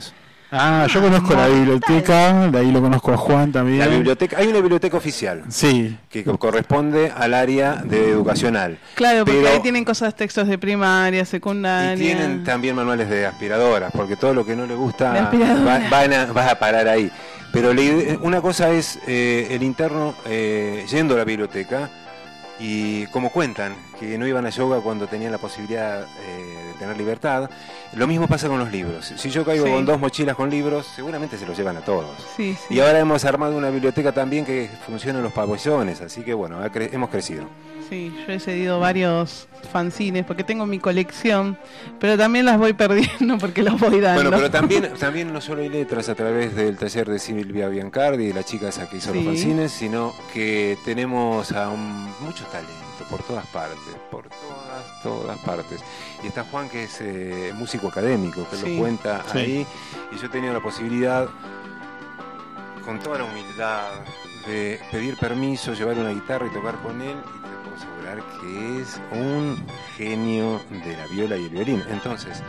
Yo conozco la biblioteca, de ahí lo conozco a Juan también. La biblioteca, hay una biblioteca oficial. Sí. Que corresponde al área de educacional. Claro, porque ahí tienen textos de primaria, secundaria. Y tienen también manuales de aspiradoras, porque todo lo que no le gusta va a parar ahí. Pero una cosa es el interno yendo a la biblioteca, y como cuentan que no iban a yoga cuando tenían la posibilidad de tener libertad, lo mismo pasa con los libros. Si yo caigo con 2 mochilas con libros, seguramente se los llevan a todos. Sí. Y ahora hemos armado una biblioteca también que funciona en los pabellones, así que bueno, hemos crecido. Sí, yo he cedido varios fanzines porque tengo mi colección, pero también las voy perdiendo porque los voy dando. Pero también no solo hay letras a través del taller de Silvia Biancardi, la chica esa que hizo los fanzines, sino que tenemos a mucho talento por todas partes, todas partes. Y está Juan, que es músico académico, que lo cuenta ahí, y yo he tenido la posibilidad, con toda la humildad, de pedir permiso, llevar una guitarra y tocar con él, y te puedo asegurar que es un genio de la viola y el violín. Entonces,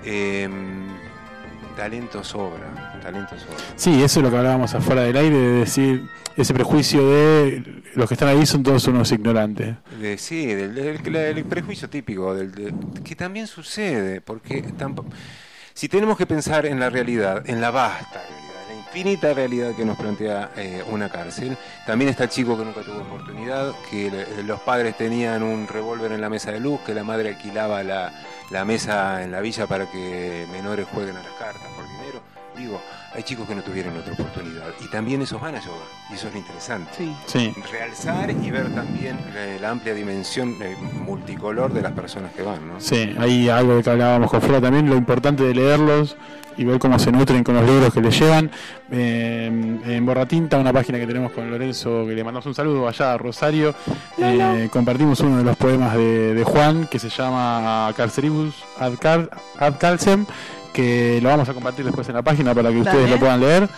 talento sobra. Sí, eso es lo que hablábamos afuera del aire, de decir, ese prejuicio de los que están ahí son todos unos ignorantes. El prejuicio típico, que también sucede, porque si tenemos que pensar en la realidad, en la vasta realidad, la infinita realidad que nos plantea una cárcel, también está el chico que nunca tuvo oportunidad, que los padres tenían un revólver en la mesa de luz, que la madre alquilaba la mesa en la villa para que menores jueguen a las cartas por dinero. Digo, hay chicos que no tuvieron otra oportunidad, y también esos van a yoga, y eso es lo interesante. Sí. Realzar y ver también la amplia dimensión multicolor de las personas que van, ¿no? Sí, hay algo de que hablábamos con Flora también, lo importante de leerlos y ver cómo se nutren con los libros que les llevan. En Borratinta, una página que tenemos con Lorenzo, que le mandamos un saludo allá a Rosario, compartimos uno de los poemas de Juan, que se llama Carceribus ad Calcem, que lo vamos a compartir después en la página para que ustedes lo puedan leer.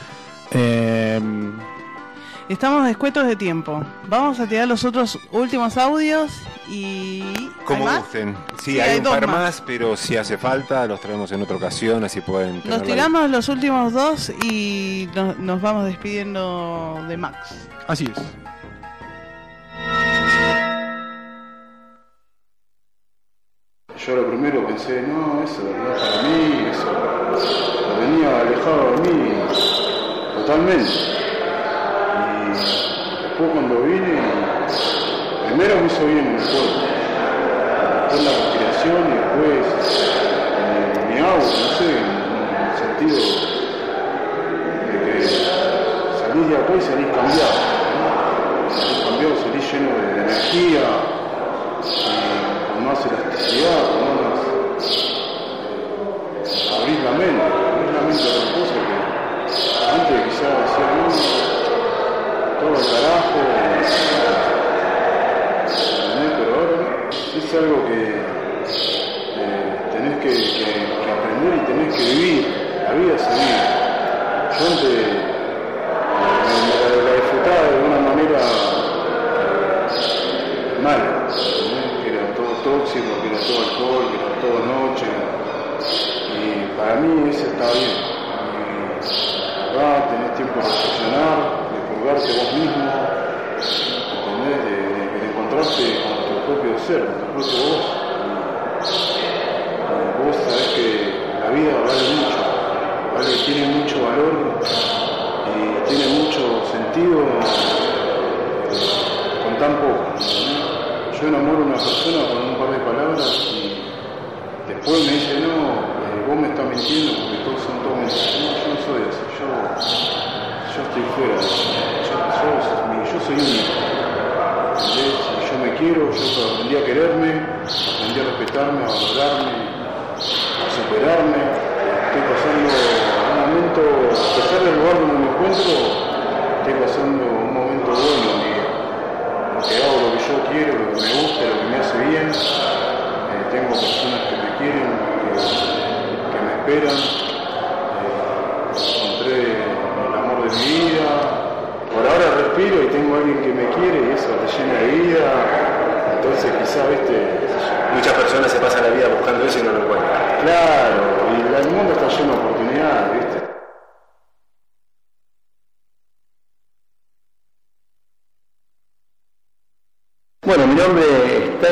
Estamos escuetos de tiempo. Vamos a tirar los otros últimos audios y... Como gusten. Sí, hay un par más, pero si hace falta los traemos en otra ocasión, así pueden... Nos tiramos los últimos 2 y nos vamos despidiendo de Max. Así es. Yo lo primero pensé, no, eso no es para mí, eso lo tenía alejado de mí totalmente. Y después cuando vine, primero me hizo bien en el cuerpo, después la respiración y después mi aura, no sé, en el sentido de que salís de acá y salís cambiado, ¿no? Salís lleno de energía, con más elasticidad, con más abrir la mente a otra cosa que antes quizás decía todo el carajo, pero ahora es algo que tenés que aprender y tenés que vivir, la vida se vive. Yo antes la disfrutaba de una manera mala, que era todo tóxico, que era todo alcohol, que era todo noche, y para mí eso está bien. Acá tenés tiempo de reflexionar, de juzgarte vos mismo, de encontrarte con tu propio ser, con tu propio vos. Vos sabés que la vida vale mucho, tiene mucho valor y tiene mucho sentido con tan poco. Yo enamoro a una persona con un par de palabras y después me dice, no, vos me estás mintiendo porque todos son todos mentiras. No, yo no soy así, yo estoy fuera de eso. Yo soy único. ¿Entendés? Si yo me quiero, yo aprendí a quererme, aprendí a respetarme, a valorarme, a superarme. Estoy pasando un momento, a pesar del lugar donde me encuentro, estoy pasando un momento bueno. Que hago lo que yo quiero, lo que me gusta, lo que me hace bien. Tengo personas que me quieren, que me esperan. Encontré el amor de mi vida. Por ahora respiro y tengo a alguien que me quiere y eso te llena de vida. Entonces quizás, viste, muchas personas se pasan la vida buscando eso y no lo encuentran. Claro, y el mundo está lleno de oportunidades, viste.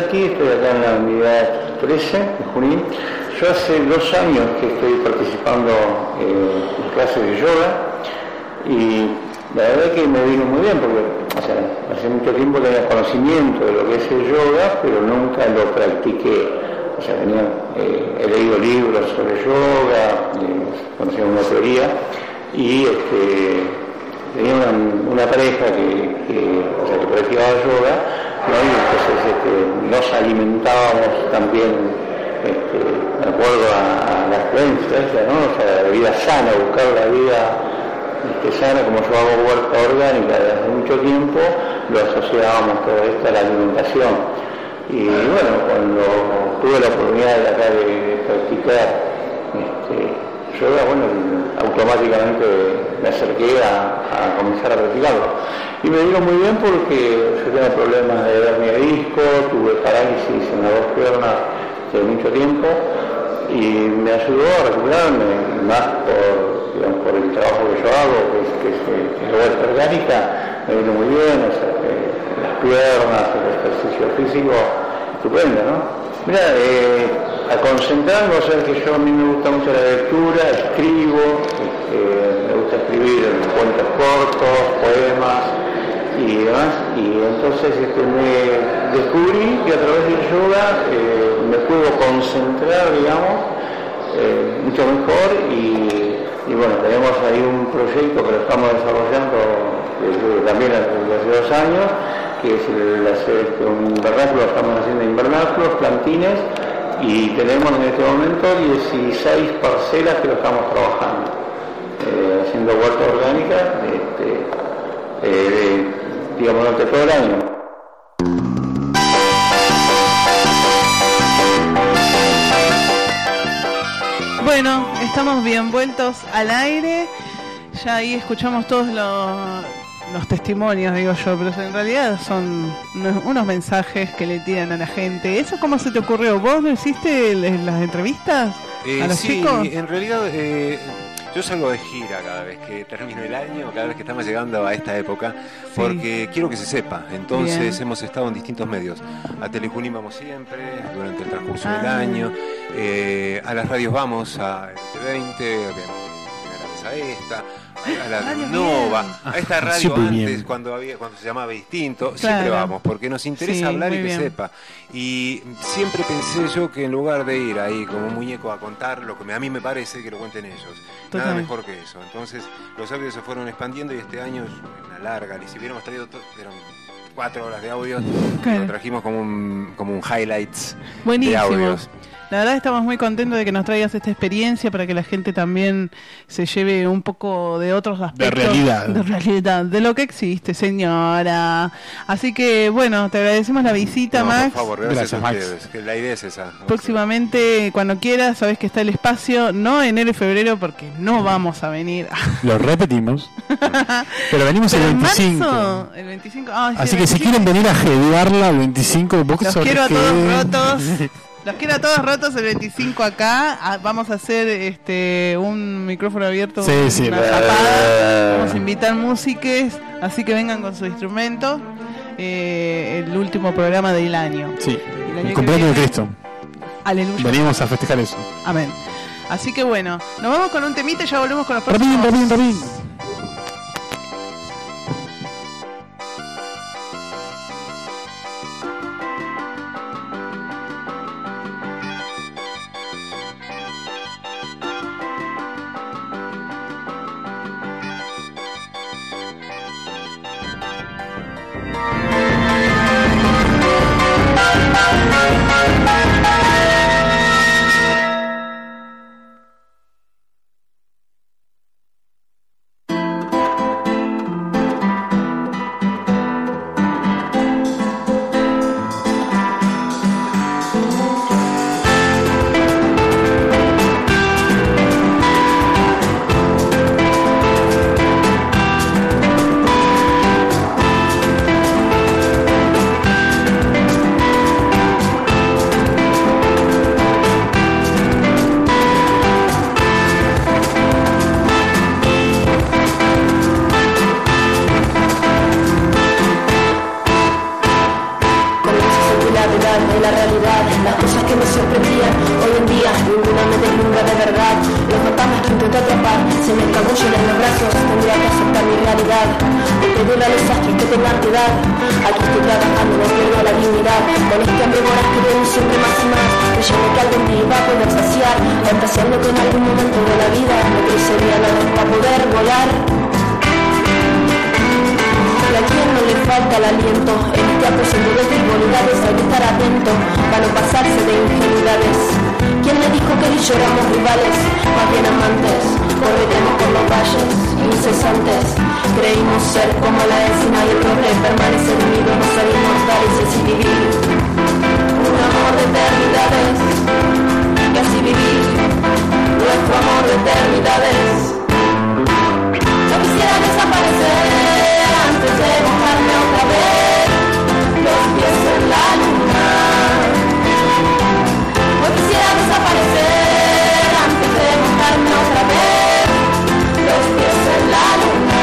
aquí, estoy acá en la unidad 13 de Junín. Yo hace 2 años que estoy participando en clases de yoga y la verdad que me vino muy bien porque hace mucho tiempo tenía conocimiento de lo que es el yoga, pero nunca lo practiqué. He leído libros sobre yoga, conocía una teoría y tenía una pareja que practicaba yoga, ¿no? Y entonces nos alimentábamos también de acuerdo a las creencias, ¿no? La vida sana, buscar la vida sana. Como yo hago huerta orgánica desde hace mucho tiempo, lo asociábamos todo esto a la alimentación. Y bueno, cuando tuve la oportunidad de acá de practicar yoga, automáticamente me acerqué a comenzar a practicarlo. Y me vino muy bien porque yo tenía problemas de hernia de disco, tuve parálisis en las 2 piernas de mucho tiempo y me ayudó a recuperarme, más por el trabajo que yo hago, que es la huerta orgánica, me vino muy bien, las piernas, el ejercicio físico, estupendo, ¿no? Mira, a concentrarme, a mí me gusta mucho la lectura, escribo, me gusta escribir cuentos cortos, poemas y demás, y entonces me descubrí que a través del yoga me puedo concentrar, mucho mejor y bueno, tenemos ahí un proyecto que lo estamos desarrollando también desde 2 años, que es un invernáculo, estamos haciendo invernáculos, plantines, y tenemos en este momento 16 parcelas que lo estamos trabajando, haciendo huerta orgánica, durante todo el año. Bueno, estamos bien vueltos al aire, ya ahí escuchamos todos los testimonios, digo yo, pero en realidad son unos mensajes que le tiran a la gente. ¿Eso cómo se te ocurrió? ¿Vos lo hiciste en las entrevistas a los chicos? Sí, en realidad yo salgo de gira cada vez que termino el año, cada vez que estamos llegando a esta época, porque quiero que se sepa. Entonces hemos estado en distintos medios. A Telejunín vamos siempre, durante el transcurso del año. A las radios vamos, a RT20, a esta, a la Nova, a esta radio antes cuando se llamaba distinto, siempre vamos, porque nos interesa hablar y que sepa. Y siempre pensé yo que en lugar de ir ahí como un muñeco a contar lo que a mí me parece, que lo cuenten ellos. Nada mejor que eso. Entonces los audios se fueron expandiendo y este año es una larga, y si hubiéramos traído eran 4 horas de audios, lo trajimos como un highlights de audios. La verdad estamos muy contentos de que nos traigas esta experiencia para que la gente también se lleve un poco de otros aspectos. De realidad, de lo que existe, señora. Así que, bueno, te agradecemos la visita, Max. Por favor, gracias a ustedes, que la idea es esa. Próximamente, cuando quieras, sabes que está el espacio, no enero y febrero, porque no vamos a venir. Lo repetimos. Pero venimos el 25. Marzo, el 25. Así que si quieren venir a jedearla el 25, los quiero a todos rotos. Los quiero a todos rotos el 25 acá. Vamos a hacer un micrófono abierto, una zapada. Vamos a invitar músiques, así que vengan con su instrumento. El último programa del año. Sí, el cumpleaños de Cristo. Aleluya. Venimos a festejar eso. Amén. Así que bueno, nos vamos con un temita y ya volvemos con los próximos. Rapidín. verdad. Los fantasmas que intenté atrapar se me escabullen en los brazos. Tendría que aceptar mi realidad o pedirle a los astros que tengan piedad. Aquí estoy trabajando, no pierdo la dignidad. Con este hambre voraz queremos siempre más y más, creyendo que algún día iba a poder saciar, fantaseando que en algún momento de la vida me crecería la voz para poder volar. Y a quien no le falta el aliento en este aposento de frivolidades, hay que estar atento para no pasarse de ingenuidades. ¿Quién le dijo que él y yo éramos rivales? Más bien amantes, correremos por los valles incesantes. Creímos ser como la encina y el roble, permanecer unidos, no ser inmortales y así vivir un amor de eternidades. Y así vivir nuestro amor de eternidades. No quisiera desaparecer antes de mojarme otra vez los pies en la luna. No quisiera desaparecer antes de mojarme otra vez los pies en la luna.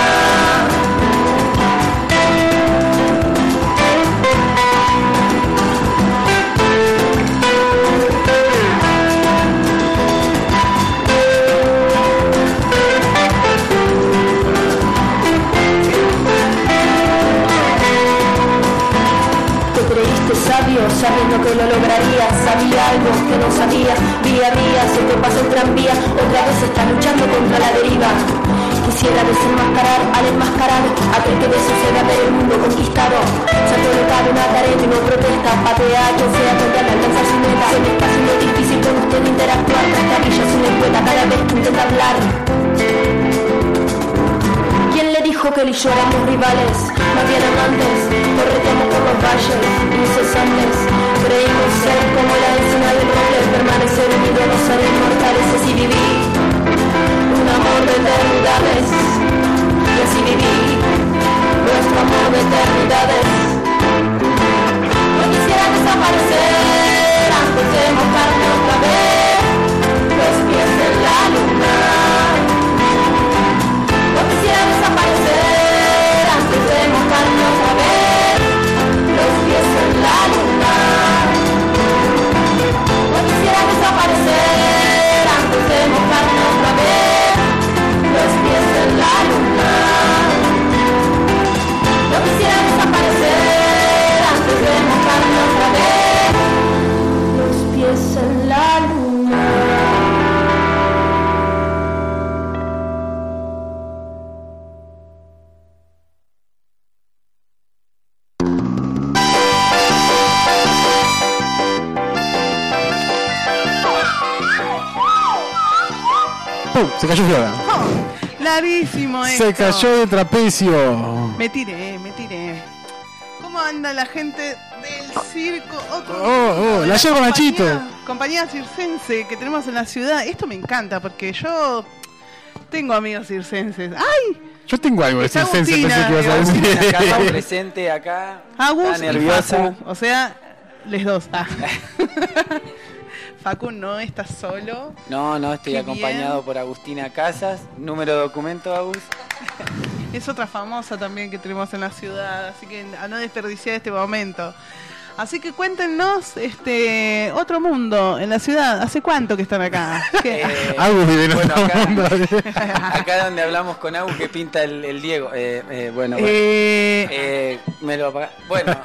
Sabio, sabiendo que lo lograría, sabía algo que no sabía, día a día se te pasa el tranvía, otra vez estás luchando contra la deriva. Quisiera desenmascarar al enmascarado, aquel que desea ver el mundo conquistado. Se ha colocado una tarea que no protesta, patea a quien sea con tal de alcanzar su meta. Se me está haciendo difícil con usted interactuar, trastabilla su lengüeta cada vez que intenta hablar. ¿Quién le dijo que él y yo éramos rivales? Más bien amantes, correteamos por los valles incesantes. Creímos ser como la encina del roble, permanecer unidos, no ser inmortales, así vivir un amor de eternidades. Y así vivir nuestro amor de eternidades. No quisiera desaparecer antes de mojarme otra vez los pies en la luna. No quisiera desaparecer antes de mojarme otra vez los pies en la luna. No quisiera desaparecer antes de mojarme otra vez los pies en la luna. No quisiera desaparecer antes de mojarme otra vez los pies en la luna. Se cayó Fiora. Oh, larguísimo esto. Se cayó de trapecio. Me tiré. ¿Cómo anda la gente del circo? La llevo Nachito. Compañía circense que tenemos en la ciudad. Esto me encanta porque yo tengo amigos circenses. ¡Ay! Yo tengo algo de circense, pensé que ibas a Agustina, decir. acá está presente, acá. Agus está y nerviosa. Facu. O sea, les dos. Facu no está solo. No, estoy Qué acompañado bien. por Agustina Casas. Número de documento, Agus. Es otra famosa también que tenemos en la ciudad, así que a no desperdiciar este momento. Así que cuéntenos otro mundo en la ciudad. ¿Hace cuánto que están acá? Agus vive en Bueno, otro mundo. acá donde hablamos con Agus que pinta el Diego. Bueno. Me lo apaga. Bueno,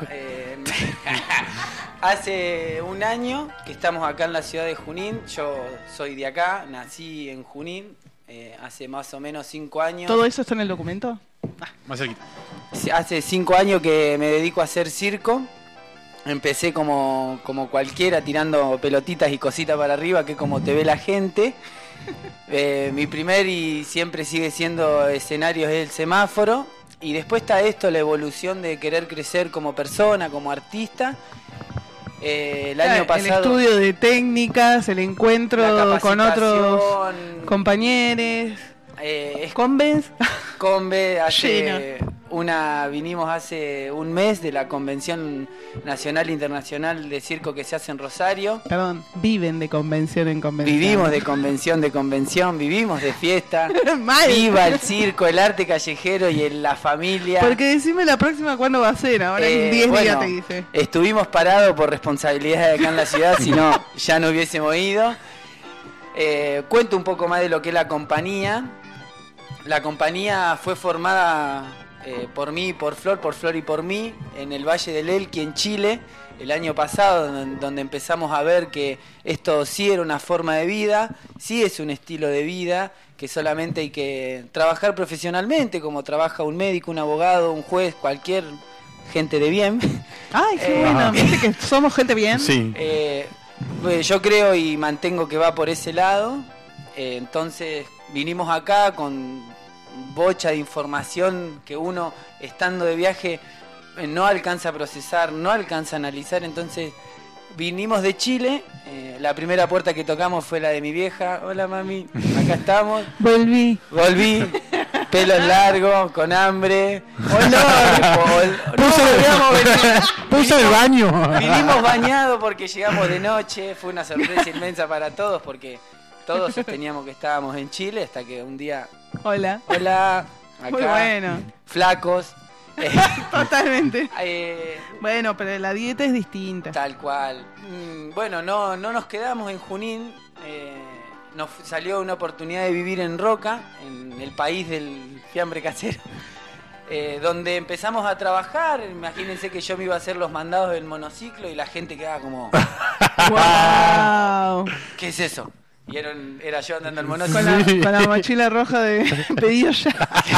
hace un año que estamos acá en la ciudad de Junín. Yo soy de acá, nací en Junín. Hace más o menos 5 años. ¿Todo eso está en el documento? Más cerquita. Hace 5 años que me dedico a hacer circo. Empecé como cualquiera, tirando pelotitas y cositas para arriba, que como te ve la gente. Mi primer y siempre sigue siendo escenario es el Semáforo. Y después está esto, la evolución de querer crecer como persona, como artista. El año pasado... El estudio de técnicas, el encuentro con otros capacitación, compañeros. ¿Combes? Combe, vinimos hace un mes de la Convención Nacional e Internacional de Circo que se hace en Rosario. Perdón, viven de convención en convención. Vivimos de convención, vivimos de fiesta. Viva el circo, el arte callejero y la familia. Porque decime la próxima cuándo va a ser, ahora en 10 días te dice. Estuvimos parados por responsabilidades acá en la ciudad, si no, ya no hubiésemos ido. Cuento un poco más de lo que es la compañía. La compañía fue formada por mí, por Flor y por mí, en el Valle del Elqui, en Chile, el año pasado, donde empezamos a ver que esto sí era una forma de vida, sí es un estilo de vida, que solamente hay que trabajar profesionalmente, como trabaja un médico, un abogado, un juez, cualquier gente de bien. Ay, qué bueno, viste que somos gente bien. Sí. Pues yo creo y mantengo que va por ese lado. Entonces vinimos acá con bocha de información que uno, estando de viaje, no alcanza a procesar, no alcanza a analizar. Entonces vinimos de Chile. La primera puerta que tocamos fue la de mi vieja. Hola, mami, acá estamos. Volví. Pelos largos, con hambre. Puse el baño. Vinimos bañados porque llegamos de noche. Fue una sorpresa inmensa para todos porque todos sosteníamos que estábamos en Chile hasta que un día... Hola. Acá. Muy bueno. Flacos. Totalmente. Bueno, pero la dieta es distinta. Tal cual. Bueno, no nos quedamos en Junín. Nos salió una oportunidad de vivir en Roca, en el país del fiambre casero, donde empezamos a trabajar. Imagínense que yo me iba a hacer los mandados del monociclo y la gente quedaba como... ¡Wow! ¿Qué es eso? Y era yo andando el monociclo. Con la mochila roja de pedido ya.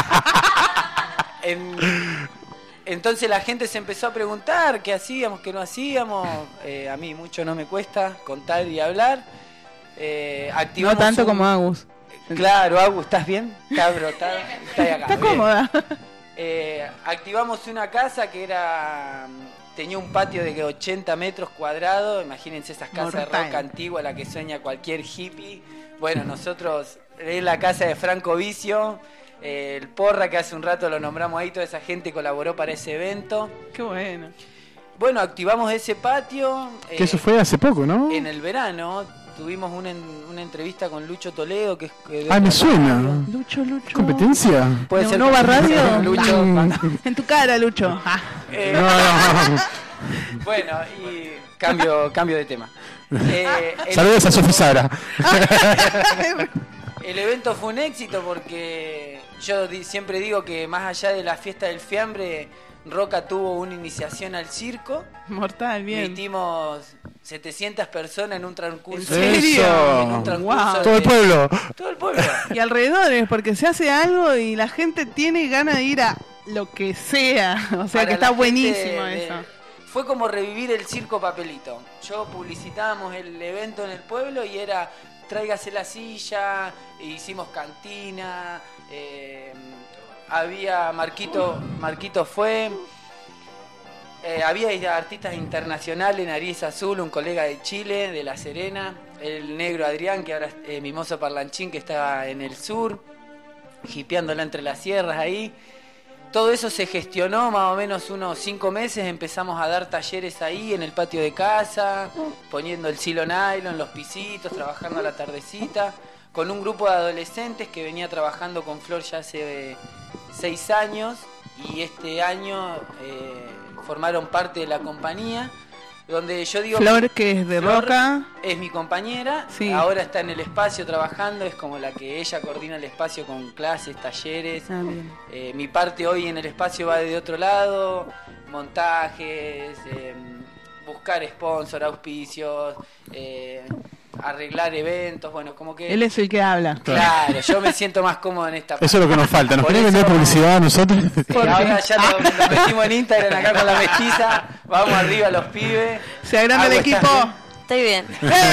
Entonces la gente se empezó a preguntar qué hacíamos, qué no hacíamos. A mí mucho no me cuesta contar y hablar. No tanto como Agus. Claro, Agus, ¿estás bien? Cabro, está acá. Está cómoda. Activamos una casa que tenía un patio de 80 metros cuadrados. Imagínense esas casas de roca antigua, la que sueña cualquier hippie. Bueno, nosotros, es la casa de Franco Vicio, el Porra, que hace un rato lo nombramos ahí, toda esa gente colaboró para ese evento. Qué bueno. Bueno, activamos ese patio. Que eso fue hace poco, ¿no? En el verano. Tuvimos una entrevista con Lucho Toledo, que es... me suena. Lucho. ¿Competencia? ¿Puede ser Nova Radio? Lucho. En tu cara, Lucho. No. Bueno, y cambio de tema. Saludos a Sofía Sara. El evento fue un éxito porque yo siempre digo que más allá de la fiesta del fiambre, Roca tuvo una iniciación al circo. Mortal, bien. Metimos 700 personas en un transcurso. ¿En serio? En un transcurso Todo el pueblo. Todo el pueblo. Y alrededores, porque se hace algo y la gente tiene ganas de ir a lo que sea. O sea, que está buenísimo eso. Fue como revivir el circo Papelito. Yo publicitábamos el evento en el pueblo y era tráigase la silla, hicimos cantina, había Marquito fue, había artistas internacionales, Nariz Azul, un colega de Chile, de La Serena, el negro Adrián, que ahora es Mimoso Parlanchín, que está en el sur, hipeándola entre las sierras ahí. Todo eso se gestionó más o menos unos 5 meses, empezamos a dar talleres ahí en el patio de casa, poniendo el silo nylon, los pisitos, trabajando a la tardecita, con un grupo de adolescentes que venía trabajando con Flor ya hace 6 años y este año formaron parte de la compañía, donde yo digo... Flor, que es de Flor Roca. Es mi compañera, sí. Ahora está en el espacio trabajando, es como la que ella coordina el espacio con clases, talleres. Mi parte hoy en el espacio va de otro lado, montajes, buscar sponsor, auspicios, arreglar eventos, bueno, como que... Él es el que habla. Claro, yo me siento más cómodo en esta parte. Eso es lo que nos falta, nos querés vender publicidad a nosotros. Sí, ahora ya lo metimos en Instagram acá con la mestiza, vamos arriba los pibes. Se agranda el equipo. Estoy bien.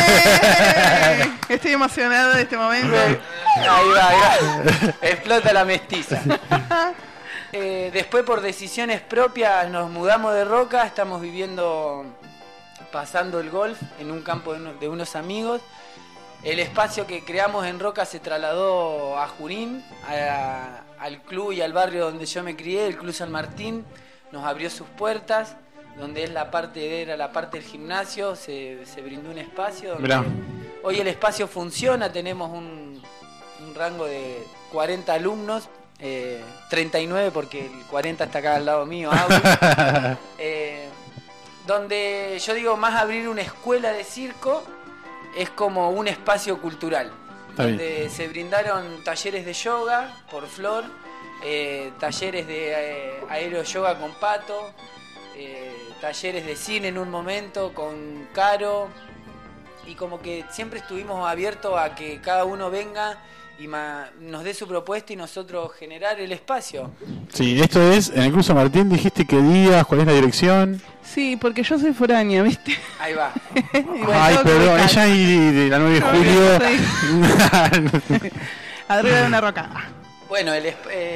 Estoy emocionado de este momento. Ahí va. Explota la mestiza. Después por decisiones propias nos mudamos de Roca, estamos pasando el golf en un campo de unos amigos. El espacio que creamos en Roca se trasladó a Junín, al club y al barrio donde yo me crié, el Club San Martín. Nos abrió sus puertas, donde era la parte del gimnasio, se brindó un espacio donde hoy el espacio funciona, tenemos un rango de 40 alumnos, 39 porque el 40 está acá al lado mío, donde yo digo más abrir una escuela de circo es como un espacio cultural, donde se brindaron talleres de yoga por Flor, talleres de aéreo yoga con Pato, talleres de cine en un momento con Caro, y como que siempre estuvimos abiertos a que cada uno venga y nos dé su propuesta y nosotros generar el espacio. Sí, esto es en el Club San Martín. Dijiste qué días, cuál es la dirección. Sí, porque yo soy foránea, ¿viste? Ahí va. Ay, perdón, ella y de la 9 de julio. Arriba de una roca. Bueno, es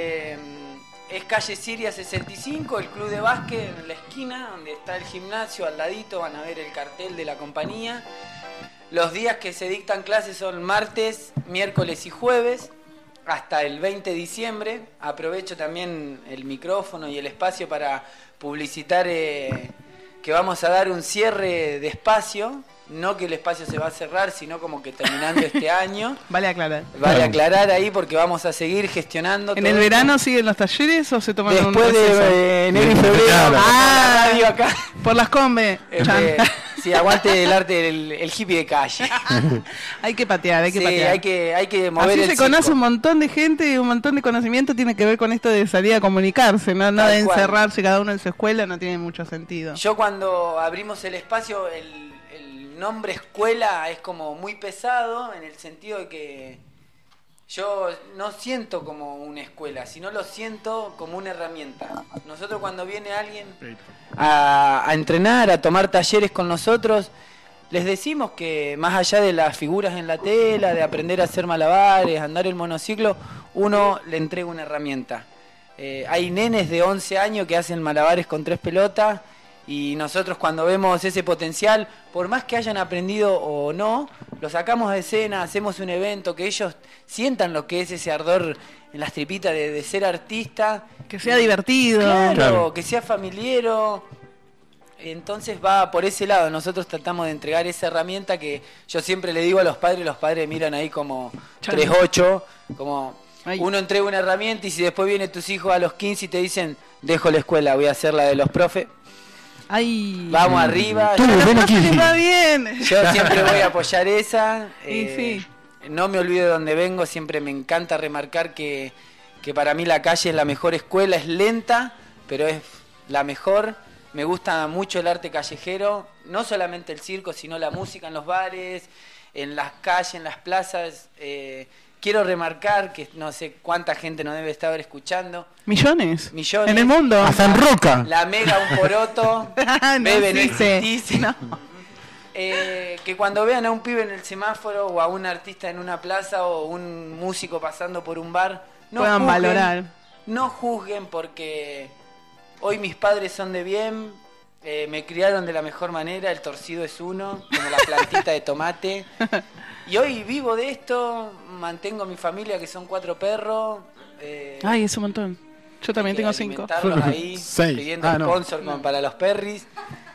calle Siria 65, el club de básquet en la esquina, donde está el gimnasio al ladito, van a ver el cartel de la compañía. Los días que se dictan clases son martes, miércoles y jueves, hasta el 20 de diciembre. Aprovecho también el micrófono y el espacio para publicitar que vamos a dar un cierre de espacio. No que el espacio se va a cerrar, sino como que terminando este año. Vale aclarar. Vale aclarar ahí porque vamos a seguir gestionando. ¿En el verano siguen los talleres o se toman un después de enero y febrero? La radio acá. Por las Combe. Sí, aguante el arte el hippie de calle. Hay que patear, hay que patear. Hay que mover así el se conoce un montón de gente y un montón de conocimiento tiene que ver con esto de salir a comunicarse, no de encerrarse cada uno en su escuela, no tiene mucho sentido. Yo cuando abrimos el espacio, el nombre escuela es como muy pesado en el sentido de que yo no siento como una escuela, sino lo siento como una herramienta. Nosotros cuando viene alguien a entrenar, a tomar talleres con nosotros, les decimos que más allá de las figuras en la tela, de aprender a hacer malabares, andar el monociclo, uno le entrega una herramienta. Hay nenes de 11 años que hacen malabares con 3 pelotas y nosotros cuando vemos ese potencial, por más que hayan aprendido o no, lo sacamos de escena, hacemos un evento, que ellos sientan lo que es ese ardor en las tripitas de ser artista. Que sea divertido. Claro, que sea familiero. Entonces va por ese lado, nosotros tratamos de entregar esa herramienta que yo siempre le digo a los padres miran ahí como 3-8, como uno entrega una herramienta y si después vienen tus hijos a los 15 y te dicen, dejo la escuela, voy a hacer la de los profes. Ay, vamos arriba. Va bien. Yo siempre voy a apoyar esa. Sí. No me olvido de dónde vengo. Siempre me encanta remarcar que para mí la calle es la mejor escuela. Es lenta, pero es la mejor. Me gusta mucho el arte callejero. No solamente el circo, sino la música en los bares, en las calles, en las plazas. Quiero remarcar que no sé cuánta gente nos debe estar escuchando. Millones. En el mundo. Hasta en Roca. La Mega, un poroto. Bebe, no existe. No. Que cuando vean a un pibe en el semáforo o a un artista en una plaza o un músico pasando por un bar, no puedan juzguen, valorar. No juzguen porque hoy mis padres son de bien, me criaron de la mejor manera, el torcido es uno, como la plantita de tomate. Y hoy vivo de esto, mantengo mi familia que son 4 perros. Ay, es un montón. Yo también tengo 5. Ahí, pidiendo sponsor para los perris.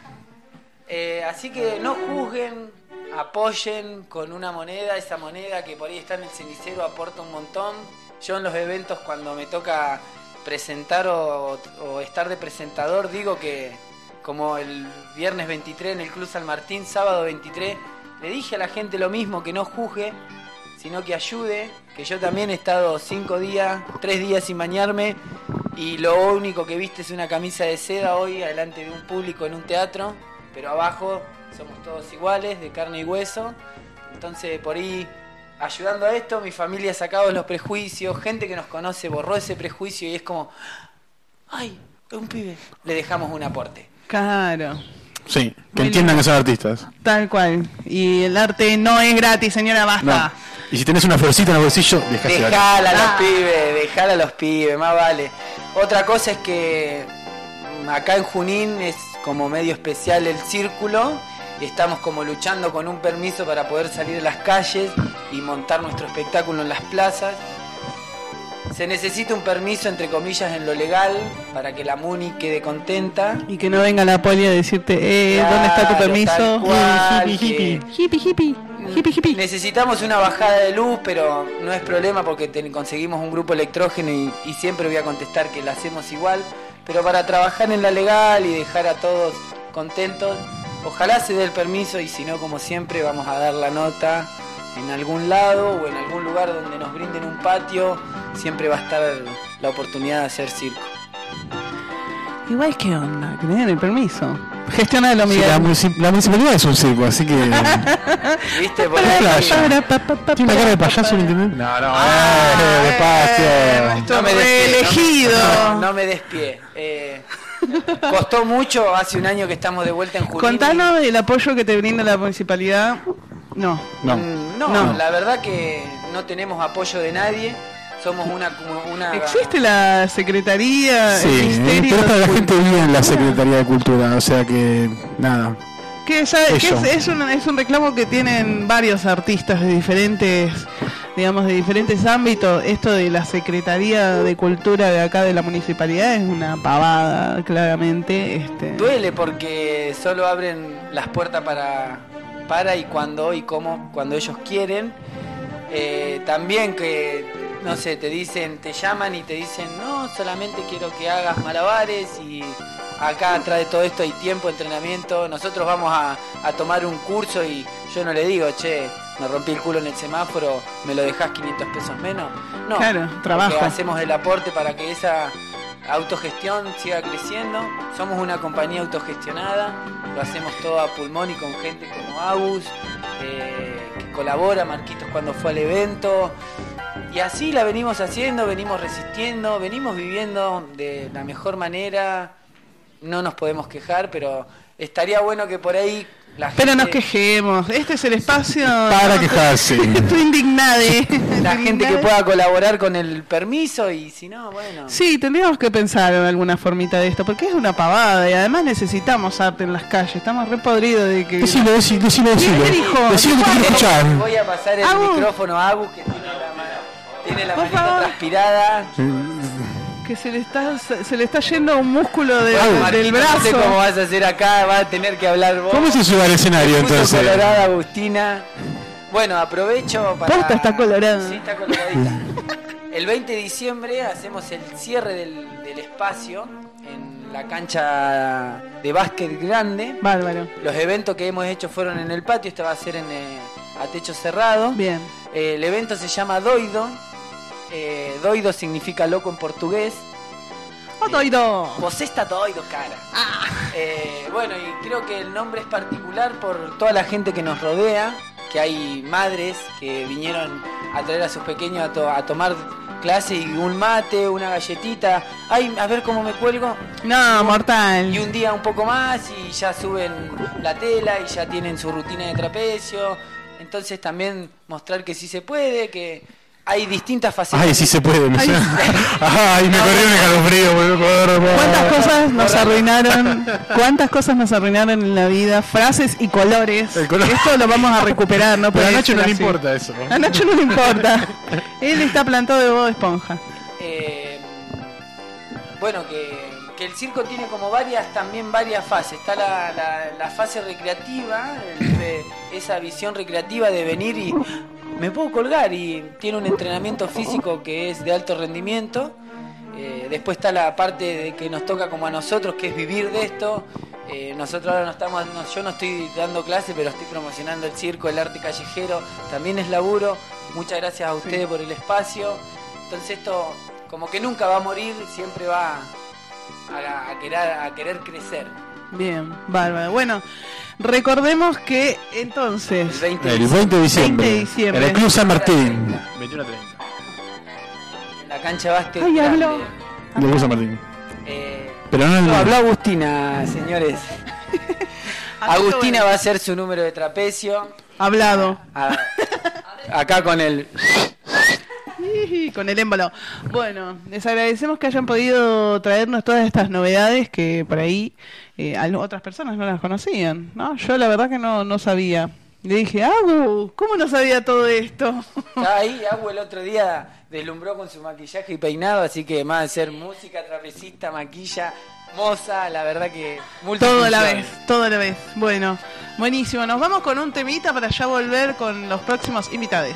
Así que no juzguen, apoyen con una moneda, esa moneda que por ahí está en el cenicero aporta un montón. Yo en los eventos cuando me toca presentar o estar de presentador digo que como el viernes 23 en el Club San Martín, sábado 23, le dije a la gente lo mismo, que no juzgue, sino que ayude, que yo también he estado 3 días sin bañarme y lo único que viste es una camisa de seda hoy delante de un público en un teatro, pero abajo somos todos iguales, de carne y hueso. Entonces por ahí, ayudando a esto, mi familia ha sacado los prejuicios, gente que nos conoce borró ese prejuicio y es como, ay, es un pibe, le dejamos un aporte. Claro. Sí, que entiendan que son artistas. Tal cual. Y el arte no es gratis, señora, basta. No. Y si tenés una florcita en el bolsillo, dejala a los pibes, más vale. Otra cosa es que acá en Junín es como medio especial el círculo y estamos como luchando con un permiso para poder salir a las calles y montar nuestro espectáculo en las plazas. Se necesita un permiso, entre comillas, en lo legal para que la MUNI quede contenta. Y que no venga la poli a decirte, claro, ¿dónde está tu permiso? Hippie. Necesitamos una bajada de luz, pero no es problema porque conseguimos un grupo electrógeno y siempre voy a contestar que la hacemos igual. Pero para trabajar en la legal y dejar a todos contentos, ojalá se dé el permiso, y si no, como siempre, vamos a dar la nota en algún lado o en algún lugar donde nos brinden un patio. Siempre va a estar la oportunidad de hacer circo. Igual, ¿qué onda? Que me den el permiso. Gestionalo, Miguel. Sí, la municipalidad es un circo, así que... ¿Viste? Por ¿Tiene ahí. una cara de payaso el intendente? No, despacio. No me reelegido. No me despié. Costó mucho, hace un año que estamos de vuelta en Junín. Contanos el apoyo que te brinda la municipalidad. No, la verdad que no tenemos apoyo de nadie. Somos una... ¿Existe la Secretaría? Sí, el Ministerio pero de la gente Cultura? vive en la Secretaría de Cultura, o sea que nada. Que es un reclamo que tienen varios artistas de diferentes, digamos, de diferentes ámbitos. Esto de la Secretaría de Cultura de acá de la municipalidad es una pavada, claramente. Duele porque solo abren las puertas para y cuando y cómo, cuando ellos quieren. También que, no sé, te llaman y te dicen, no, solamente quiero que hagas malabares, y acá atrás de todo esto hay tiempo, entrenamiento. Nosotros vamos a tomar un curso y yo no le digo, che, me rompí el culo en el semáforo, me lo dejás 500 pesos menos. No, claro, trabajo. porque hacemos el aporte para que esa autogestión siga creciendo. Somos una compañía autogestionada, lo hacemos todo a pulmón y con gente como Agus, que colabora, Marquitos cuando fue al evento. Y así la venimos haciendo, venimos resistiendo, venimos viviendo de la mejor manera. No nos podemos quejar, pero estaría bueno que por ahí la gente... Pero nos quejemos, este es el espacio... Para quejarse. Estoy indignada. La gente que pueda colaborar con el permiso, y si no, bueno... Sí, tendríamos que pensar en alguna formita de esto, porque es una pavada y además necesitamos arte en las calles. Estamos re podridos de que... Decilo. ¿Quién te dijo? Decilo que te quiero escuchar. Voy a pasar el micrófono a Agus, que tiene la manita transpirada. Que se le está yendo un músculo del Marquito, brazo. No sé cómo vas a hacer acá, vas a tener que hablar vos. ¿Cómo se sube al escenario entonces? Colorada, Agustina. Bueno, aprovecho para... Posta está colorada. Sí, está coloradita. El 20 de diciembre hacemos el cierre del espacio en la cancha de básquet grande. Bárbaro. Los eventos que hemos hecho fueron en el patio, este va a ser a techo cerrado. Bien. El evento se llama Doido. Doido significa loco en portugués. Doido. Vos está doido, cara. Bueno, y creo que el nombre es particular por toda la gente que nos rodea, que hay madres que vinieron a traer a sus pequeños a tomar clase, y un mate, una galletita. Ay, a ver cómo me cuelgo. No, mortal. Y un día un poco más y ya suben la tela y ya tienen su rutina de trapecio. Entonces también mostrar que sí se puede, que hay distintas facetas. Ay, sí se puede. Ay, me corrió un escalofrío, boludo. ¿Cuántas cosas nos arruinaron en la vida? Frases y colores. Esto lo vamos a recuperar, ¿no? Pero a Nacho no le así. importa eso. A Nacho no le importa. Él está plantado de Bob Esponja. Bueno, que el circo tiene como varias fases. Está la fase recreativa, esa visión recreativa de venir y me puedo colgar, y tiene un entrenamiento físico que es de alto rendimiento. Después está la parte de que nos toca como a nosotros, que es vivir de esto. Nosotros ahora yo no estoy dando clase, pero estoy promocionando el circo, el arte callejero, también es laburo. Muchas gracias a ustedes por el espacio. Entonces esto como que nunca va a morir, siempre va a querer crecer. Bien, bárbaro. Bueno, recordemos que entonces el 20 de diciembre, en el Club San Martín, 21:30. En la cancha básquet. Ay, habló. El Club San Martín. Pero no habló Agustina, señores. Agustina va a hacer su número de trapecio. Hablado. Acá con el... Con el émbolo. Bueno, les agradecemos que hayan podido traernos todas estas novedades que por ahí otras personas no las conocían, ¿no? Yo la verdad que no sabía. Le dije, Agu, ¿cómo no sabía todo esto? Ahí Agu el otro día deslumbró con su maquillaje y peinado, así que más de ser música, trapecista, maquilla, moza, la verdad que... Todo a la vez. Bueno, buenísimo. Nos vamos con un temita para ya volver con los próximos invitados.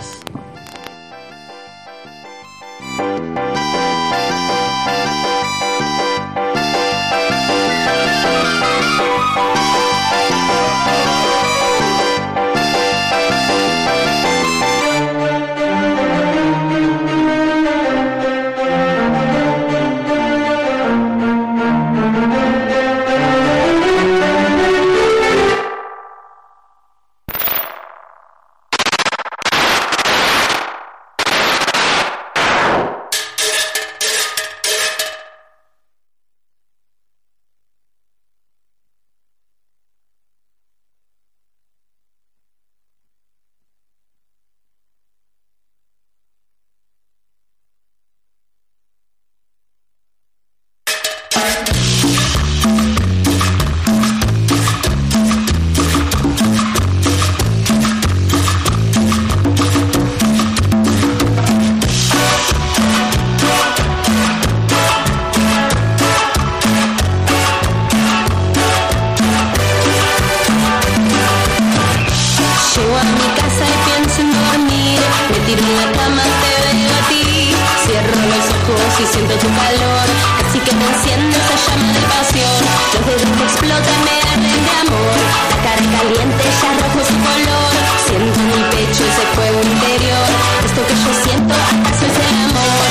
y siento tu calor. Casi que me enciende esa llama de pasión. Los dedos me explotan, me arden de amor. La cara caliente ya rojo su color. Siento en mi pecho ese fuego interior. Esto que yo siento, ¿acaso es el amor?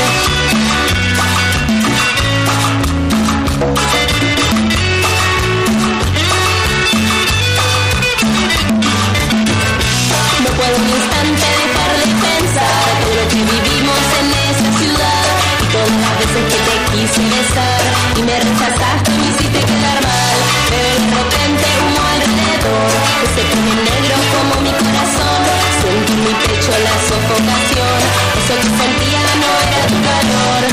No puedo un instante dejar de pensar todo lo que vivimos en esa ciudad y todas las veces que te quise besar y me rechazaste y me hiciste quedar mal. Pero de repente humo alrededor que se pone negro como mi corazón. Siento en mi pecho la sofocación. Eso que sentía no era tu calor.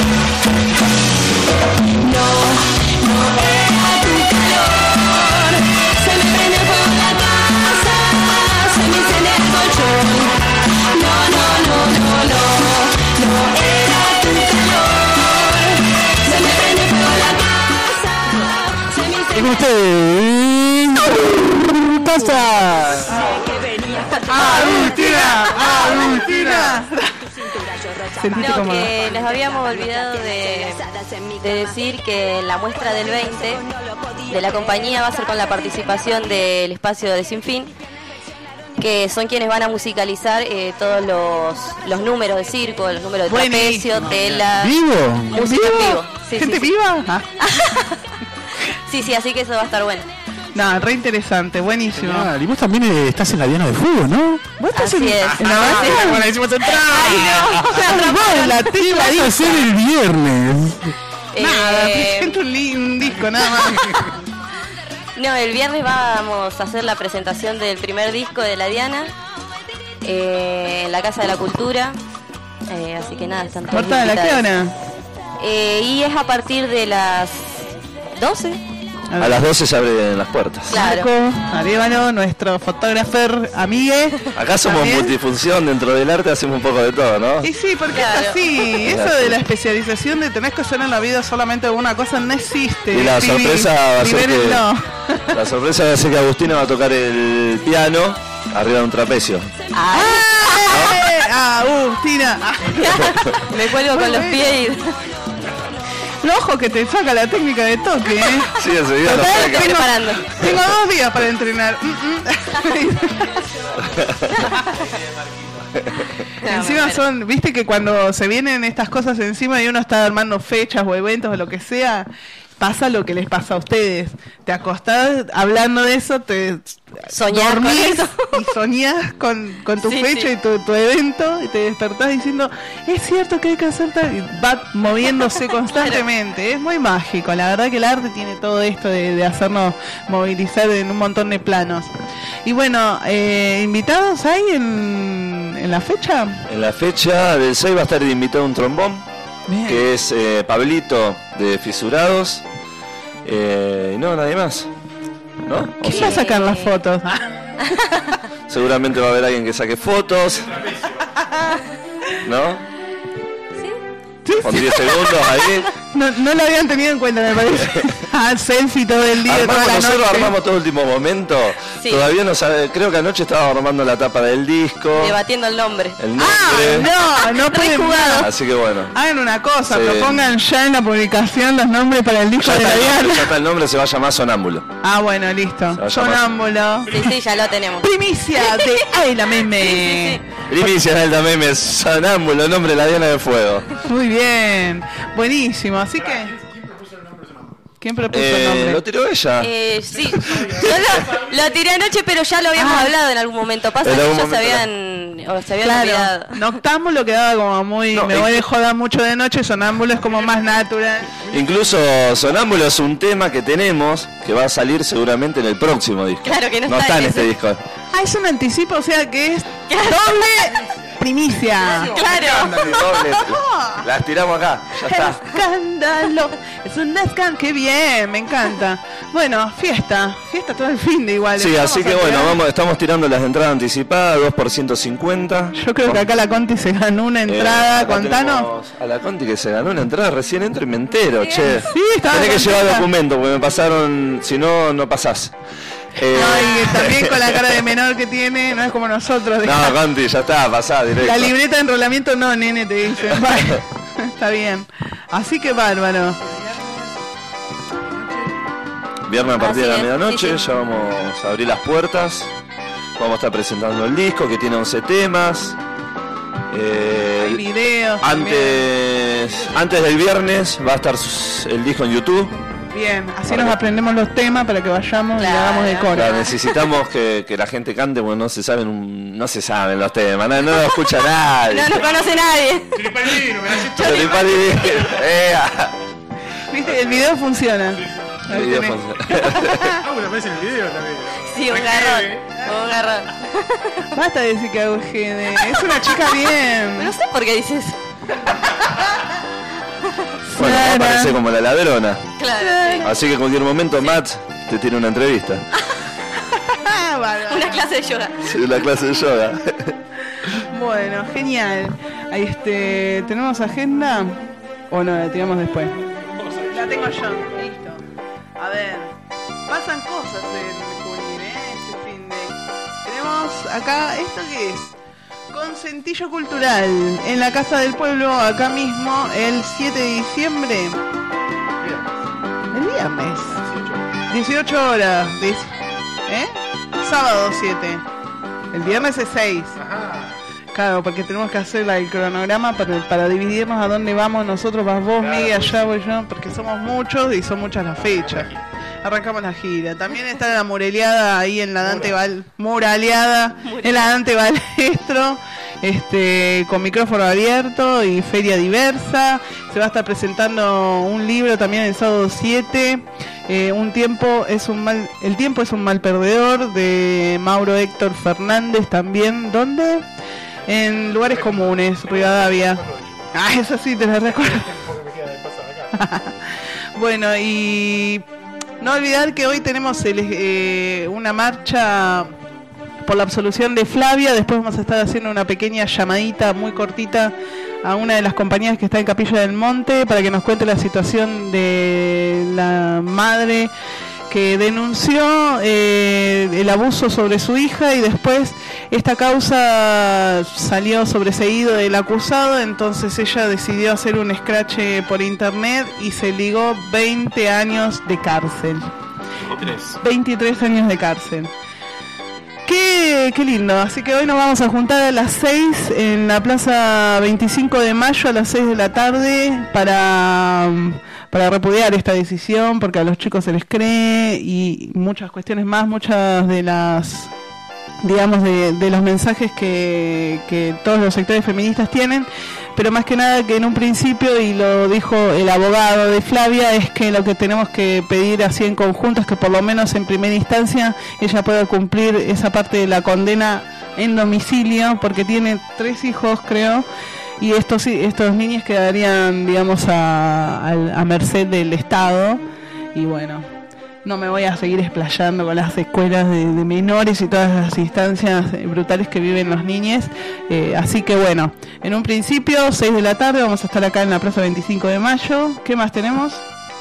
No, no era tu calor. Se me prende fuego la casa, se me incendia el colchón. No, no, no, no, no, no era tu calor. Se me prende fuego la casa, se me incendia ¿Cómo estás? Agustina. No, que les habíamos olvidado de decir que en la muestra del 20 de la compañía va a ser con la participación del espacio de Sinfín, que son quienes van a musicalizar todos los números de circo, los números de trapecio, tela, ¿Vivo? música en vivo. Sí, ¿Gente sí, sí. viva? Ah. Sí, así que eso va a estar bueno. No, re interesante, buenísimo. Y vos también estás en la Diana de Fuego, ¿no? ¿Vos estás Así en, es. en la base? Bueno, hicimos entrar. La ¿Qué tela vas a hacer el viernes? Nada, presento un disco, nada más. No, el viernes vamos a hacer la presentación del primer disco de la Diana en la Casa de la Cultura. Así que nada, están todos ¿Corta de la qué hora? Y es a partir de las 12. A las 12 se abren las puertas. Claro. Marco Arevalo, nuestro fotógrafo amigue. Acá somos ¿También? multifunción, dentro del arte hacemos un poco de todo, ¿no? Y sí, porque es así. Eso de la especialización de tenés que hacer en la vida solamente una cosa no existe. Y la sorpresa va a ser que Libérenlo. la sorpresa va a ser que Agustina va a tocar el piano arriba de un trapecio. Agustina. Me cuelgo con los pies y... No, ojo que te saca la técnica de toque, ¿eh? Sí, enseguida lo Total, saca. preparando. Tengo 2 días para entrenar. Encima son, viste que cuando se vienen estas cosas encima y uno está armando fechas o eventos o lo que sea, pasa lo que les pasa a ustedes. Te acostás hablando de eso, te Soñás con dormís eso. y soñás con tu Sí, fecha sí. y tu evento y te despertás diciendo, es cierto que hay que hacer tal, y va moviéndose constantemente. Es muy mágico, la verdad que el arte tiene todo esto de hacernos movilizar en un montón de planos. Y bueno, ¿invitados hay en la fecha? En la fecha del 6 va a estar invitado un trombón, Bien. que es Pablito de Fisurados. No, nadie más. ¿No? ¿Quién va a sacar las fotos? Seguramente va a haber alguien que saque fotos. ¿No? Con 10 segundos ahí. No lo habían tenido en cuenta, me parece. Selfie todo el día, toda la Nosotros noche. armamos todo el último momento. Sí. Todavía no sabe, creo que anoche estaba armando la tapa del disco. Debatiendo el nombre. El nombre. No pueden jugar. Así que bueno. Hagan una cosa, Sí. propongan ya en la publicación los nombres para el disco Ya de la está, Diana. ya está el nombre, se va a llamar Sonámbulo. Ah, bueno, listo. va a llamar. Sonámbulo. Sí, ya lo tenemos. Primicia de Ay la Meme. Primicia del Memes, Sonámbulo, nombre de la Diana de Fuego. Muy bien. Buenísimo. Así que. ¿Quién propuso el nombre? Lo tiró ella. Sí, yo lo tiré anoche, pero ya lo habíamos hablado en algún momento. Pasa En que algún ya se momento habían olvidado. Noctámbulo quedaba como muy. No, me voy de joda mucho de noche. Sonámbulo es como más natural. Incluso Sonámbulo es un tema que tenemos que va a salir seguramente en el próximo disco. Claro que no está está en en este ese. disco. Ah, es un anticipo, o sea que es doble primicia. Claro. Doble. Las tiramos acá, ya está. Escándalo. Es un escándalo. Qué bien, me encanta. Bueno, fiesta todo el fin de igual. Sí, Vamos así a que bueno, tirar. estamos tirando las entradas anticipadas, 2 por 150. Yo creo que acá la Conti se ganó una entrada. Acá Contanos. tenemos a la Conti que se ganó una entrada, recién entro y me entero, che. Sí, estaba Tenés que llevar contenta. documento porque me pasaron, si no, no pasás. Ay, también con la cara de menor que tiene, no es como nosotros. No, Conti, ya está, pasá directo. La libreta de enrolamiento no, nene, te dicen. Vale, está bien. Así que bárbaro. Viernes a partir de la medianoche, ya vamos a abrir las puertas. Vamos a estar presentando el disco que tiene 11 temas. Hay videos. Antes del viernes va a estar el disco en YouTube. Bien, así nos aprendemos los temas para que vayamos y hagamos de coro. Claro, necesitamos que la gente cante porque no se saben los temas, no lo escucha nadie. No los conoce nadie. Viste, el video funciona. El video funciona. Bueno, aparece en el video también. Sí, un garrón. Basta de decir que hago GD. Es una chica bien. No sé por qué dices eso. Bueno, aparece como la ladrona. Claro. Sí. Así que en cualquier momento Matt te tiene una entrevista. Una clase de yoga. Sí, una clase de yoga. Bueno, genial. Ahí ¿tenemos agenda? ¿O no? La tiramos después. La tengo yo. Listo. A ver. Pasan cosas en Junín, este fin de. Tenemos acá, ¿esto qué es? Concentillo Cultural en la Casa del Pueblo, acá mismo, el 7 de diciembre. El viernes. 18 horas. Sábado 7. El viernes es 6. Claro, porque tenemos que hacer el cronograma para dividirnos a dónde vamos nosotros, vas vos, Miguel, allá voy yo, porque somos muchos y son muchas las fechas. Arrancamos la gira. También está la muraleada ahí en la Dante Muraleada en la Dante Balestro, con micrófono abierto y feria diversa. Se va a estar presentando un libro también el sábado 7. El tiempo es un mal perdedor, de Mauro Héctor Fernández también. ¿Dónde? En Lugares Comunes, Rivadavia. Ah, eso sí, te lo recuerdo. Bueno, y no olvidar que hoy tenemos una marcha por la absolución de Flavia. Después vamos a estar haciendo una pequeña llamadita muy cortita a una de las compañías que está en Capilla del Monte para que nos cuente la situación de la madre que denunció el abuso sobre su hija, y después esta causa salió sobreseído del acusado. Entonces ella decidió hacer un escrache por internet y se ligó 20 años de cárcel. 23 años de cárcel. Qué lindo. Así que hoy nos vamos a juntar a las 6 en la Plaza 25 de Mayo a las 6 de la tarde para repudiar esta decisión, porque a los chicos se les cree, y muchas cuestiones más, muchas de las, digamos, de los mensajes que todos los sectores feministas tienen, pero más que nada que en un principio, y lo dijo el abogado de Flavia, es que lo que tenemos que pedir así en conjunto es que por lo menos en primera instancia ella pueda cumplir esa parte de la condena en domicilio, porque tiene 3 hijos, creo, y estos niños quedarían, digamos, a merced del Estado. Y bueno, no me voy a seguir explayando con las escuelas de menores y todas las instancias brutales que viven los niños. Así que bueno, en un principio 6 de la tarde vamos a estar acá en la Plaza 25 de Mayo. ¿Qué más tenemos?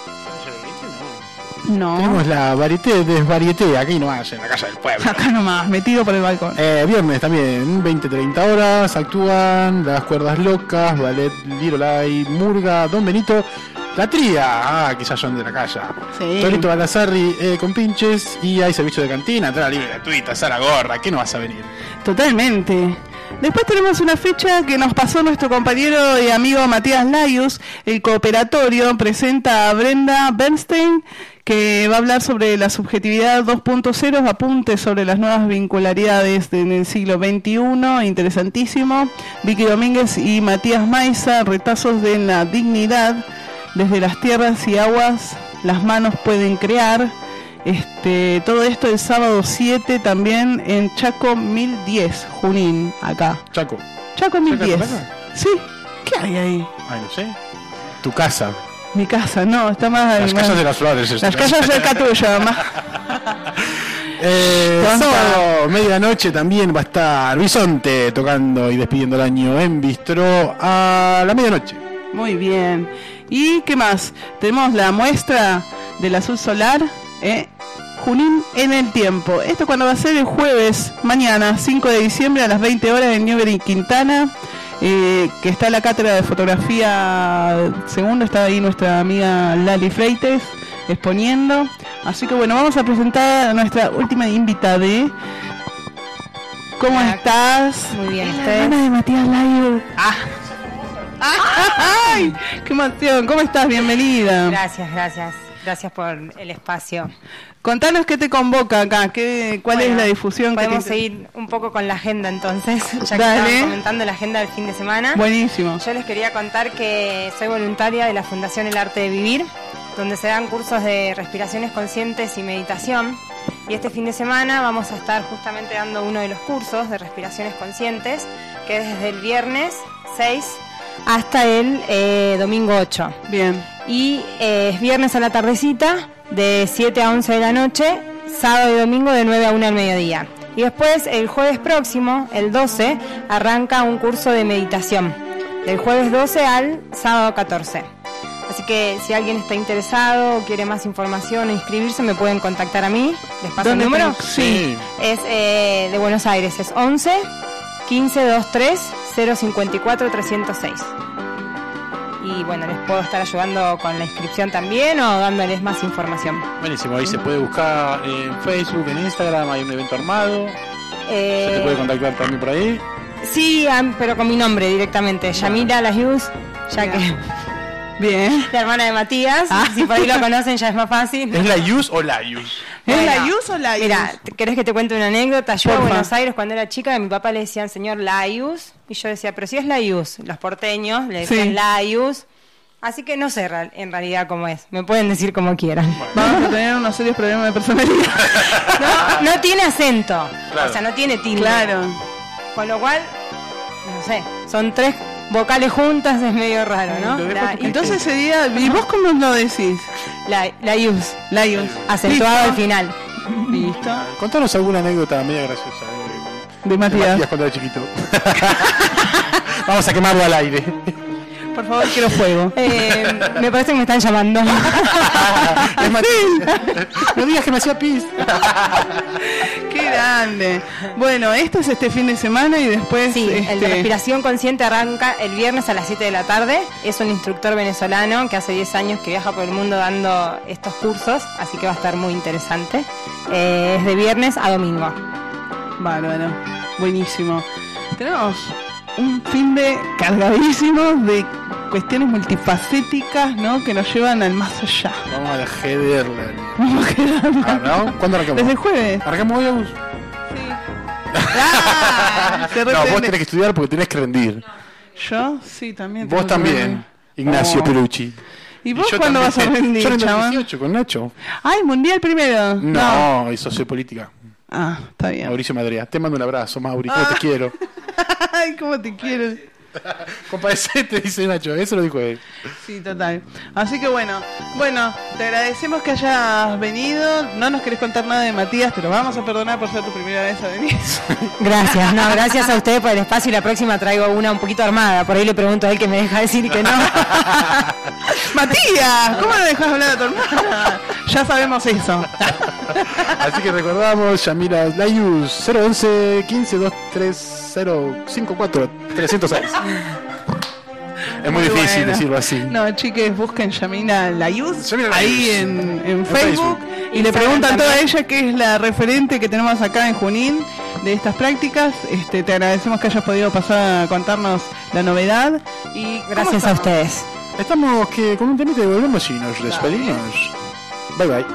No. Tenemos la Varieté, aquí nomás, en la Casa del Pueblo. Acá nomás, metido por el balcón. Viernes también, 20-30 horas, actúan Las Cuerdas Locas, Ballet Lirolay, Murga, Don Benito, La Tría, quizás son de la calle. Sí. Torito Balazarri con pinches, y hay servicio de cantina, entrada libre gratuita, Sara Gorra, ¿qué no vas a venir? Totalmente. Después tenemos una fecha que nos pasó nuestro compañero y amigo Matías Layus. El Cooperatorio presenta a Brenda Bernstein, que va a hablar sobre la subjetividad 2.0, apuntes sobre las nuevas vincularidades en el siglo XXI, interesantísimo. Vicky Domínguez y Matías Maiza, retazos de la dignidad, desde las tierras y aguas las manos pueden crear. Todo esto el sábado 7 también en Chaco 1010, Junín, acá. Chaco 1010. Sí, ¿qué hay ahí? Ay, no sé. Tu casa. Mi casa, no, está más... Las casas de las flores. Las casas cerca tuya, más... Sábado, medianoche también va a estar Bisonte tocando y despidiendo el año en Bistró a la medianoche. Muy bien. ¿Y qué más? Tenemos la muestra del azul solar, Junín en el tiempo. Esto cuando va a ser el jueves, mañana, 5 de diciembre a las 20 horas en Newbery, Quintana. que está la cátedra de fotografía segunda, está ahí nuestra amiga Lali Freites exponiendo. Así que bueno, vamos a presentar a nuestra última invitada. ¿Cómo estás? Muy bien, la hermana de Matías Layo. ¡Ay! ¡Qué emoción! ¿Cómo estás? Bienvenida. Gracias por el espacio. Contanos qué te convoca acá, cuál es la difusión. Podemos seguir un poco con la agenda entonces, ya que estaban comentando la agenda del fin de semana. Buenísimo. Yo les quería contar que soy voluntaria de la Fundación El Arte de Vivir, donde se dan cursos de respiraciones conscientes y meditación. Y este fin de semana vamos a estar justamente dando uno de los cursos de respiraciones conscientes, que es desde el viernes 6 hasta el domingo 8. Bien. Y es viernes a la tardecita, de 7 a 11 de la noche, sábado y domingo de 9 a 1 al mediodía. Y después, el jueves próximo, el 12, arranca un curso de meditación, del jueves 12 al sábado 14. Así que si alguien está interesado o quiere más información o inscribirse, me pueden contactar a mí. ¿Les paso el número? Sí. Es de Buenos Aires, es 11 15 23 054 306. Y bueno, les puedo estar ayudando con la inscripción también o dándoles más información. Buenísimo, ahí se puede buscar en Facebook, en Instagram, hay un evento armado. ¿Se te puede contactar también por ahí? Sí, pero con mi nombre directamente, Yamila Layuz, ya que... Bien. La hermana de Matías, si por ahí lo conocen ya es más fácil. ¿Es Layuz o Layuz? ¿Es Layuz o Layuz? Mira, ¿querés que te cuente una anécdota? Yo en Buenos Aires cuando era chica a mi papá le decían señor Layuz y yo decía, pero si es Layuz, los porteños le decían Layuz. Así que no sé en realidad cómo es, me pueden decir como quieran. Vamos a tener unos serios problemas de personalidad. No tiene acento, claro. O sea, no tiene tilde. Claro. Con lo cual, no sé, son 3 vocales juntas, es medio raro, ¿no? Entonces sería, ¿y vos cómo lo decís? Layuz. Acentuado al final. Listo. Contanos alguna anécdota media graciosa de Matías cuando era chiquito. Vamos a quemarlo al aire. Por favor, quiero fuego. Me parece que me están llamando. Es Matías. No digas que me hacía pis. Qué grande. Bueno, esto es este fin de semana y después... Sí, el de respiración consciente arranca el viernes a las 7 de la tarde. Es un instructor venezolano que hace 10 años que viaja por el mundo dando estos cursos, así que va a estar muy interesante. Es de viernes a domingo. Bárbaro, buenísimo. Tenemos un fin de cargadísimo de cuestiones multifacéticas, ¿no? Que nos llevan al más allá. Vamos a Gederland. ¿No? ¿Cuándo arrancamos? Desde el jueves. ¿Arrancamos hoy, Agus? Sí. No, vos tenés que estudiar porque tenés que rendir. Yo sí, también. Vos también, Ignacio Pelucci. ¿Y vos cuándo vas a rendir, Yo en el 2018 con Nacho. ¿Ay, mundial primero? No, y sociopolítica. Ah, está bien. Mauricio Madrea. Te mando un abrazo, Mauri. ¿Cómo te quiero? Ay, cómo te quiero. Compadecete, dice Nacho. Eso lo dijo él. Sí, total. Así que bueno, te agradecemos que hayas venido. No nos querés contar nada de Matías, te lo vamos a perdonar por ser tu primera vez a venir. Gracias a ustedes por el espacio y la próxima traigo una un poquito armada. Por ahí le pregunto a él que me deja decir que no. Matías, ¿cómo no dejas hablar a tu hermana? Ya sabemos eso. Así que recordamos, Yamila Layuz, 011 15 230 54 306. Es muy difícil decirlo así. No, chiques, busquen Yamila Layuz ahí en Facebook y le preguntan toda ella que es la referente que tenemos acá en Junín de estas prácticas. Te agradecemos que hayas podido pasar a contarnos la novedad y gracias a ustedes. Estamos con un temita y volvemos y nos despedimos. Bye bye.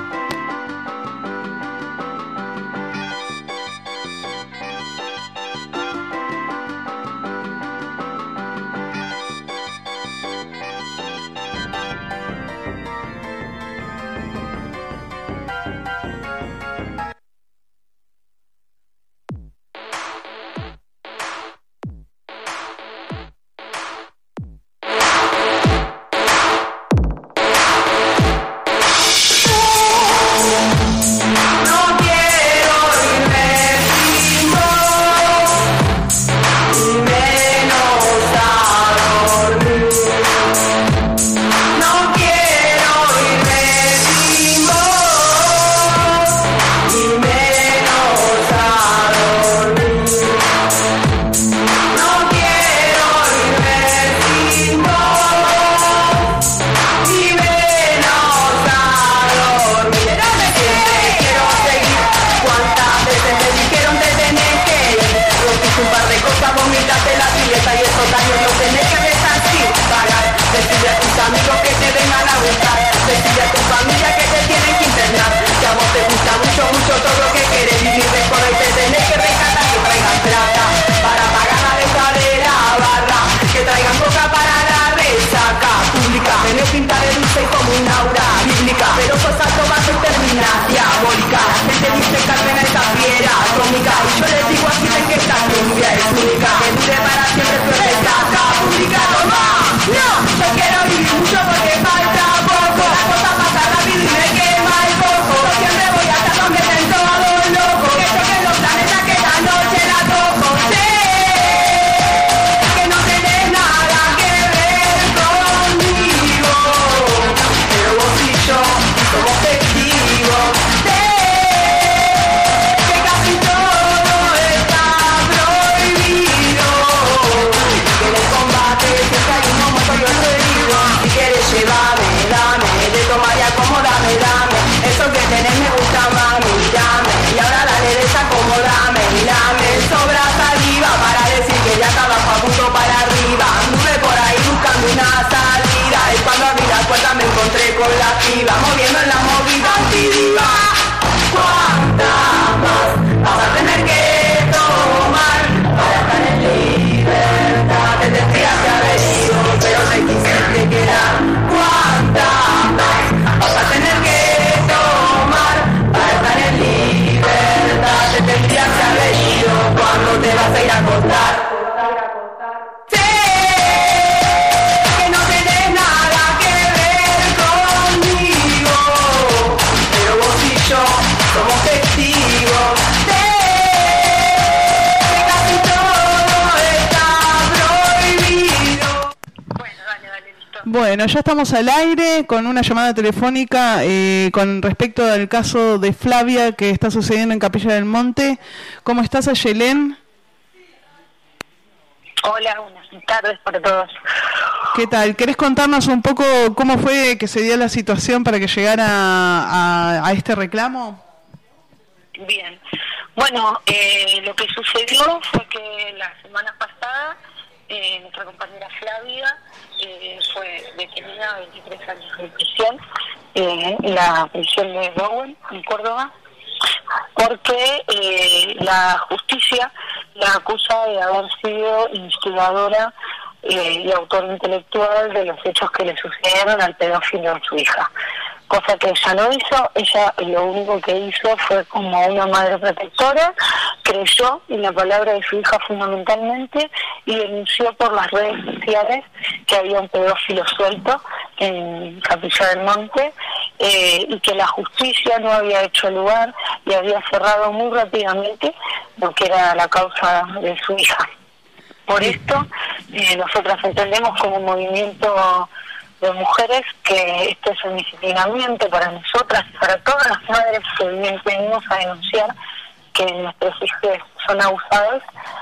Bueno, ya estamos al aire con una llamada telefónica con respecto al caso de Flavia que está sucediendo en Capilla del Monte. ¿Cómo estás, Ayelén? Hola, buenas tardes para todos. ¿Qué tal? ¿Querés contarnos un poco cómo fue que se dio la situación para que llegara a este reclamo? Bien. Bueno, lo que sucedió fue que la semana pasada nuestra compañera Flavia fue detenida 23 años de prisión en la prisión de Bowen, en Córdoba, porque la justicia la acusa de haber sido instigadora y autor intelectual de los hechos que le sucedieron al pedófilo de su hija. Cosa que ella no hizo. Ella lo único que hizo fue, como una madre protectora, creyó en la palabra de su hija fundamentalmente y denunció por las redes sociales que había un pedófilo suelto en Capilla del Monte y que la justicia no había hecho lugar y había cerrado muy rápidamente lo que era la causa de su hija. Por esto, nosotras entendemos como un movimiento de mujeres que este es un disciplinamiento para nosotras y para todas las madres que venimos a denunciar que nuestros hijos son abusados.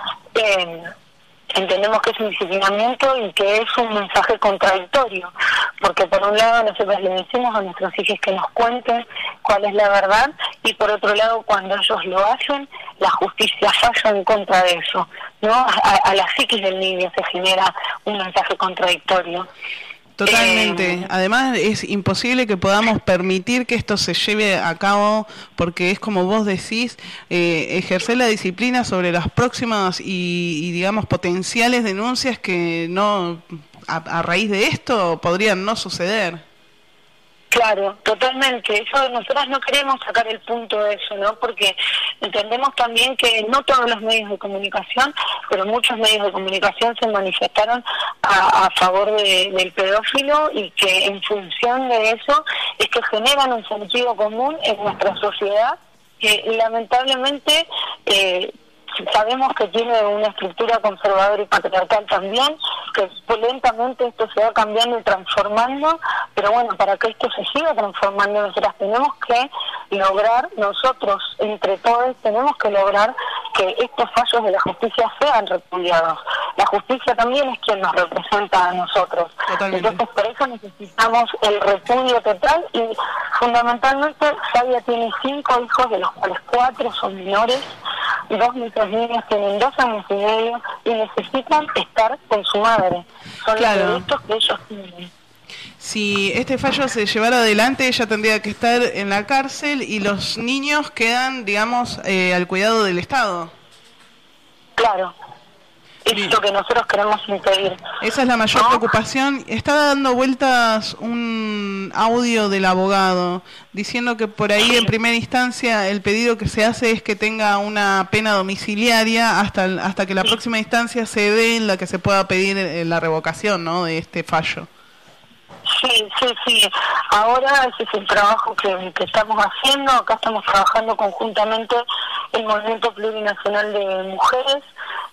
Entendemos que es un disciplinamiento y que es un mensaje contradictorio, porque por un lado nosotros le decimos a nuestros hijos que nos cuenten cuál es la verdad, y por otro lado cuando ellos lo hacen, la justicia falla en contra de eso, ¿no? A la psiquis del niño se genera un mensaje contradictorio. Totalmente. Además, es imposible que podamos permitir que esto se lleve a cabo, porque es como vos decís, ejercer la disciplina sobre las próximas y digamos, potenciales denuncias que no a raíz de esto podrían no suceder. Claro, totalmente. Eso nosotras no queremos sacar el punto de eso, ¿no? Porque entendemos también que no todos los medios de comunicación, pero muchos medios de comunicación se manifestaron a favor del pedófilo, y que en función de eso es que generan un sentido común en nuestra sociedad que lamentablemente sabemos que tiene una estructura conservadora y patriarcal también, que lentamente esto se va cambiando y transformando, pero bueno, para que esto se siga transformando, nosotras tenemos que lograr, nosotros entre todos tenemos que lograr que estos fallos de la justicia sean repudiados. La justicia también es quien nos representa a nosotros. Totalmente. Entonces por eso necesitamos el repudio total, y fundamentalmente Flavia tiene 5 hijos, de los cuales 4 son menores. 2 de nuestros niños tienen 2 años y medio y necesitan estar con su madre. Son los derechos que ellos tienen. Si este fallo se llevara adelante, ella tendría que estar en la cárcel y los niños quedan, digamos, al cuidado del Estado. Claro. Es lo que nosotros queremos impedir. Esa es la mayor preocupación. Está dando vueltas un audio del abogado diciendo que por ahí en primera instancia el pedido que se hace es que tenga una pena domiciliaria hasta que la próxima instancia se dé en la que se pueda pedir la revocación, ¿no?, de este fallo. Sí. Ahora ese es el trabajo que estamos haciendo. Acá estamos trabajando conjuntamente el Movimiento Plurinacional de Mujeres,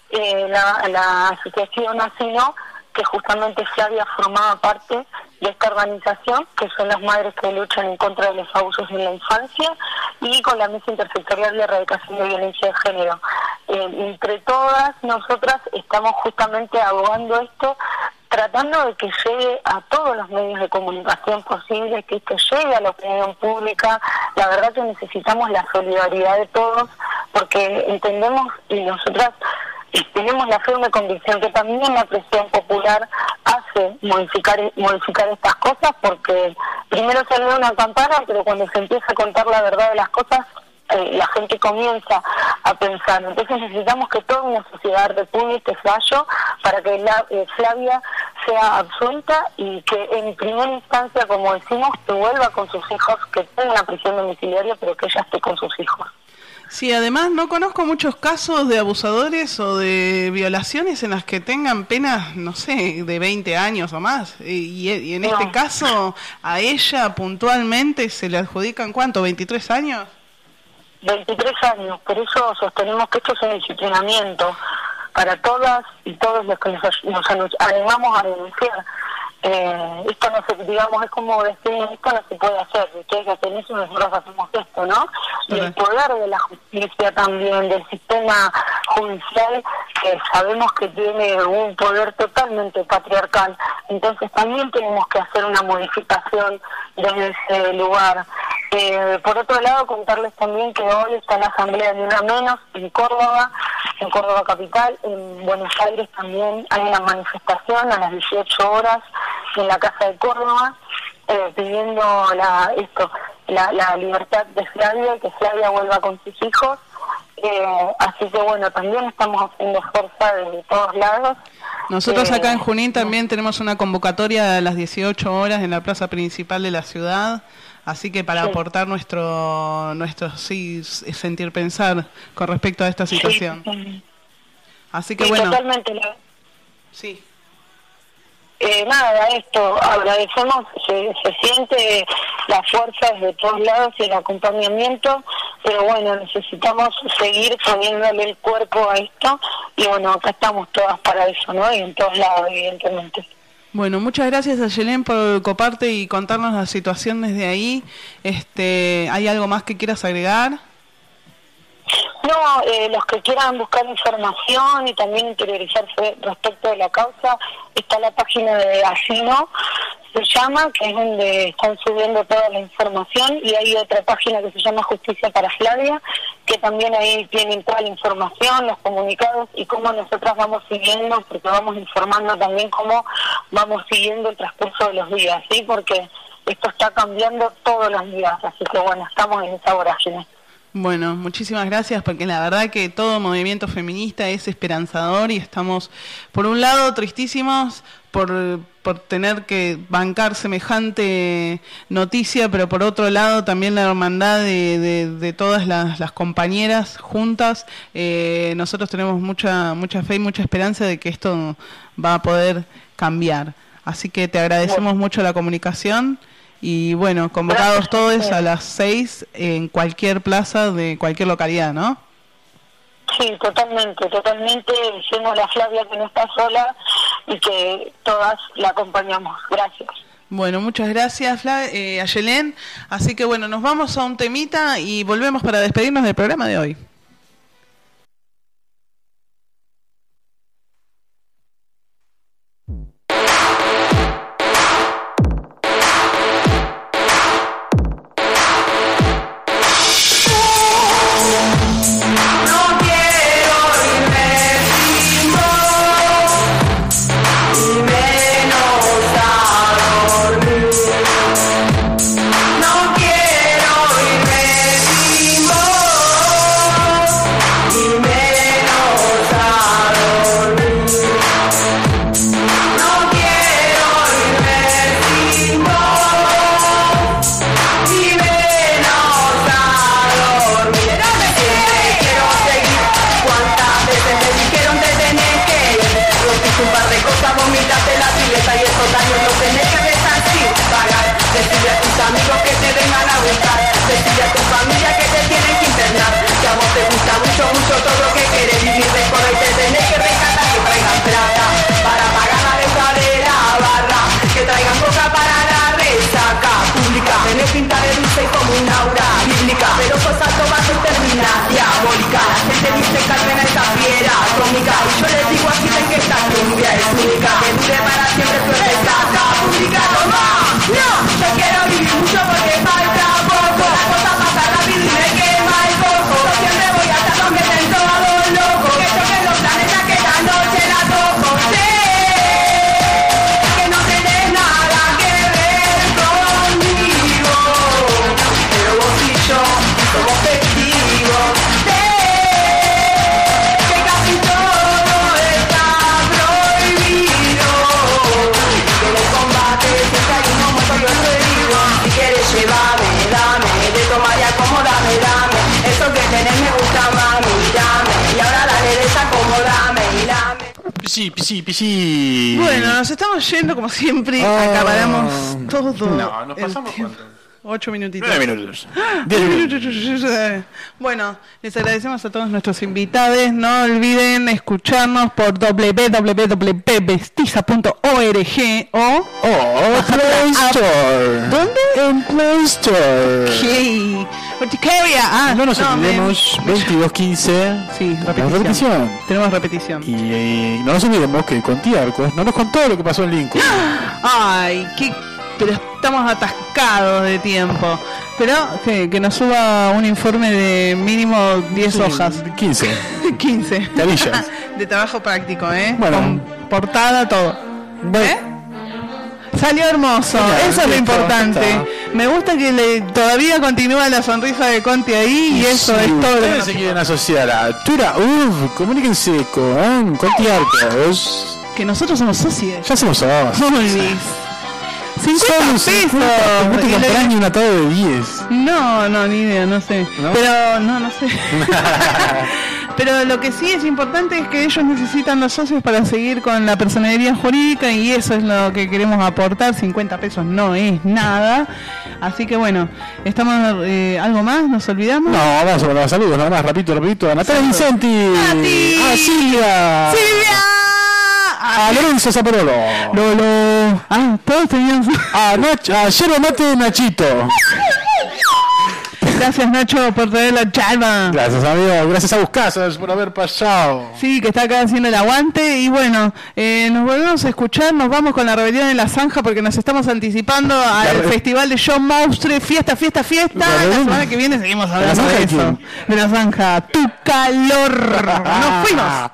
la asociación ASINO, que justamente Flavia formaba parte de esta organización, que son las madres que luchan en contra de los abusos en la infancia, y con la Mesa Intersectorial de Erradicación de Violencia de Género. Entre todas nosotras estamos justamente abogando esto, tratando de que llegue a todos los medios de comunicación posibles, que esto llegue a la opinión pública. La verdad que necesitamos la solidaridad de todos, porque entendemos y nosotras tenemos la firme convicción que también la presión popular hace modificar estas cosas, porque primero salió una campana, pero cuando se empieza a contar la verdad de las cosas, la gente comienza a pensar. Entonces necesitamos que toda una sociedad repudie este fallo para que Flavia sea absuelta y que en primera instancia, como decimos, que vuelva con sus hijos, que tenga una prisión domiciliaria, pero que ella esté con sus hijos. Sí, además no conozco muchos casos de abusadores o de violaciones en las que tengan penas, no sé, de 20 años o más. Y en este caso, a ella puntualmente se le adjudican, ¿cuánto? ¿23 años? 23 años, por eso sostenemos que esto es un disciplinamiento para todas y todos los que nos animamos a denunciar. esto no se, digamos, es como decir, esto no se puede hacer, ustedes hacen eso, nosotros hacemos esto, ¿no? Y el poder de la justicia también, del sistema judicial, que sabemos que tiene un poder totalmente patriarcal, entonces también tenemos que hacer una modificación desde ese lugar. Por otro lado, contarles también que hoy está la asamblea de Una Menos en Córdoba capital. En Buenos Aires también hay una manifestación a las 18 horas en la Casa de Córdoba, pidiendo la libertad de Flavia y que Flavia vuelva con sus hijos. Así que bueno, también estamos haciendo fuerza de todos lados. Nosotros acá en Junín también tenemos una convocatoria a las 18 horas en la plaza principal de la ciudad, así que para aportar nuestro sentir pensar con respecto a esta situación. Así que bueno. Totalmente. Sí. Nada, esto, agradecemos, se siente la fuerza desde todos lados y el acompañamiento, pero bueno, necesitamos seguir poniéndole el cuerpo a esto, y bueno, acá estamos todas para eso, ¿no? Y en todos lados, evidentemente. Bueno, muchas gracias a Yelén por coparte y contarnos la situación desde ahí. ¿Hay algo más que quieras agregar? No, los que quieran buscar información y también interiorizarse respecto de la causa, está la página de Asino, se llama, que es donde están subiendo toda la información, y hay otra página que se llama Justicia para Flavia, que también ahí tienen toda la información, los comunicados y cómo nosotras vamos siguiendo, porque vamos informando también cómo vamos siguiendo el transcurso de los días, ¿sí? Porque esto está cambiando todos los días, así que bueno, estamos en esa vorágine. Bueno, muchísimas gracias, porque la verdad que todo movimiento feminista es esperanzador y estamos, por un lado, tristísimos por tener que bancar semejante noticia, pero por otro lado también la hermandad de todas las compañeras juntas. Nosotros tenemos mucha fe y mucha esperanza de que esto va a poder cambiar. Así que te agradecemos mucho la comunicación. Y bueno, convocados todos a las 6 en cualquier plaza de cualquier localidad, ¿no? Sí, totalmente, diciendo a la Flavia que no está sola y que todas la acompañamos. Gracias. Bueno, muchas gracias a Yelén. Así que bueno, nos vamos a un temita y volvemos para despedirnos del programa de hoy. Bueno, nos estamos yendo como siempre, acabaremos todo. No, nos pasamos cuánto. 8 minutitos. 9 minutos. 10 minutos. Bueno, les agradecemos a todos nuestros invitados. No olviden escucharnos por www.vestiza.org o Play Store. ¿Dónde? En Play Store. No nos olvidemos, 22:15. Sí, repetición. Tenemos repetición. Y no nos olvidemos que con Tiarcos no nos contó lo que pasó en Lincoln. Ay, pero estamos atascados de tiempo. Pero que nos suba un informe de mínimo 10 hojas. 15. 15. Carillas. De trabajo práctico, Bueno. Con portada, todo. Salió hermoso, eso es lo importante. Me gusta que todavía continúa la sonrisa de Conti ahí y eso es todo. Ustedes se quieren asociar a Tura, comuníquense con Tiarcos. Que nosotros somos socios. Ya somos socios. No me olvides. 50 pesos. No te comprás ni un atado de 10. No, ni idea, no sé. ¿No? Pero, no sé. Pero lo que sí es importante es que ellos necesitan los socios para seguir con la personería jurídica y eso es lo que queremos aportar. 50 pesos no es nada. Así que bueno, estamos... ¿algo más? ¿Nos olvidamos? No, vamos a los saludos, nada más, rapidito. A Natalia Vicenti. ¡Nati! A Silvia. A Lorenzo Zaparolo. Lolo. Todos tenían... A Yerba Mate de Nachito. Gracias, Nacho, por traer la charla. Gracias, amigo. Gracias a Buscasas por haber pasado. Sí, que está acá haciendo el aguante. Y bueno, nos volvemos a escuchar. Nos vamos con la rebelión en la zanja porque nos estamos anticipando al festival de John Maustre. Fiesta. La semana que viene seguimos hablando de eso. De la zanja. Tu calor. Nos fuimos.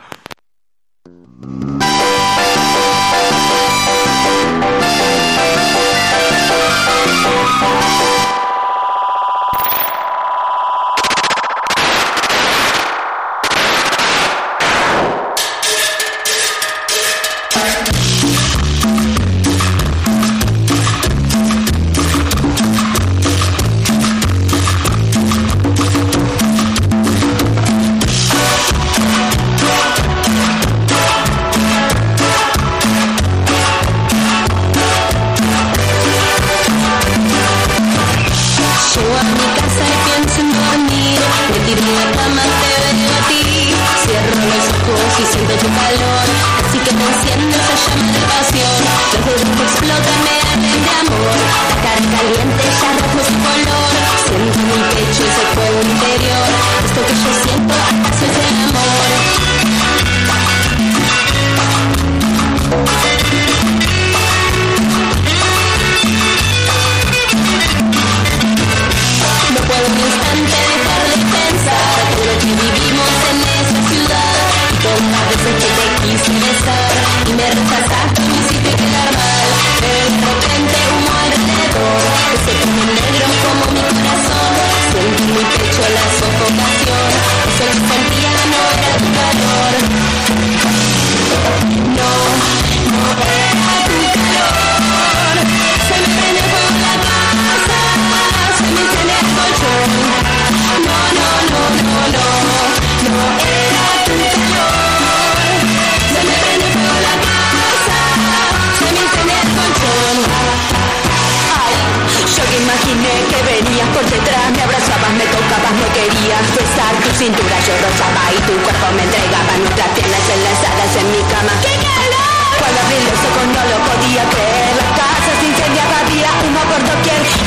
Cintura yo rozaba y tu cuerpo me entregaba nuestras piernas enlazadas en mi cama. ¡Qué calor! Cuando abrí los ojos no lo podía creer. La casa se incendiaba, había humo por doquier.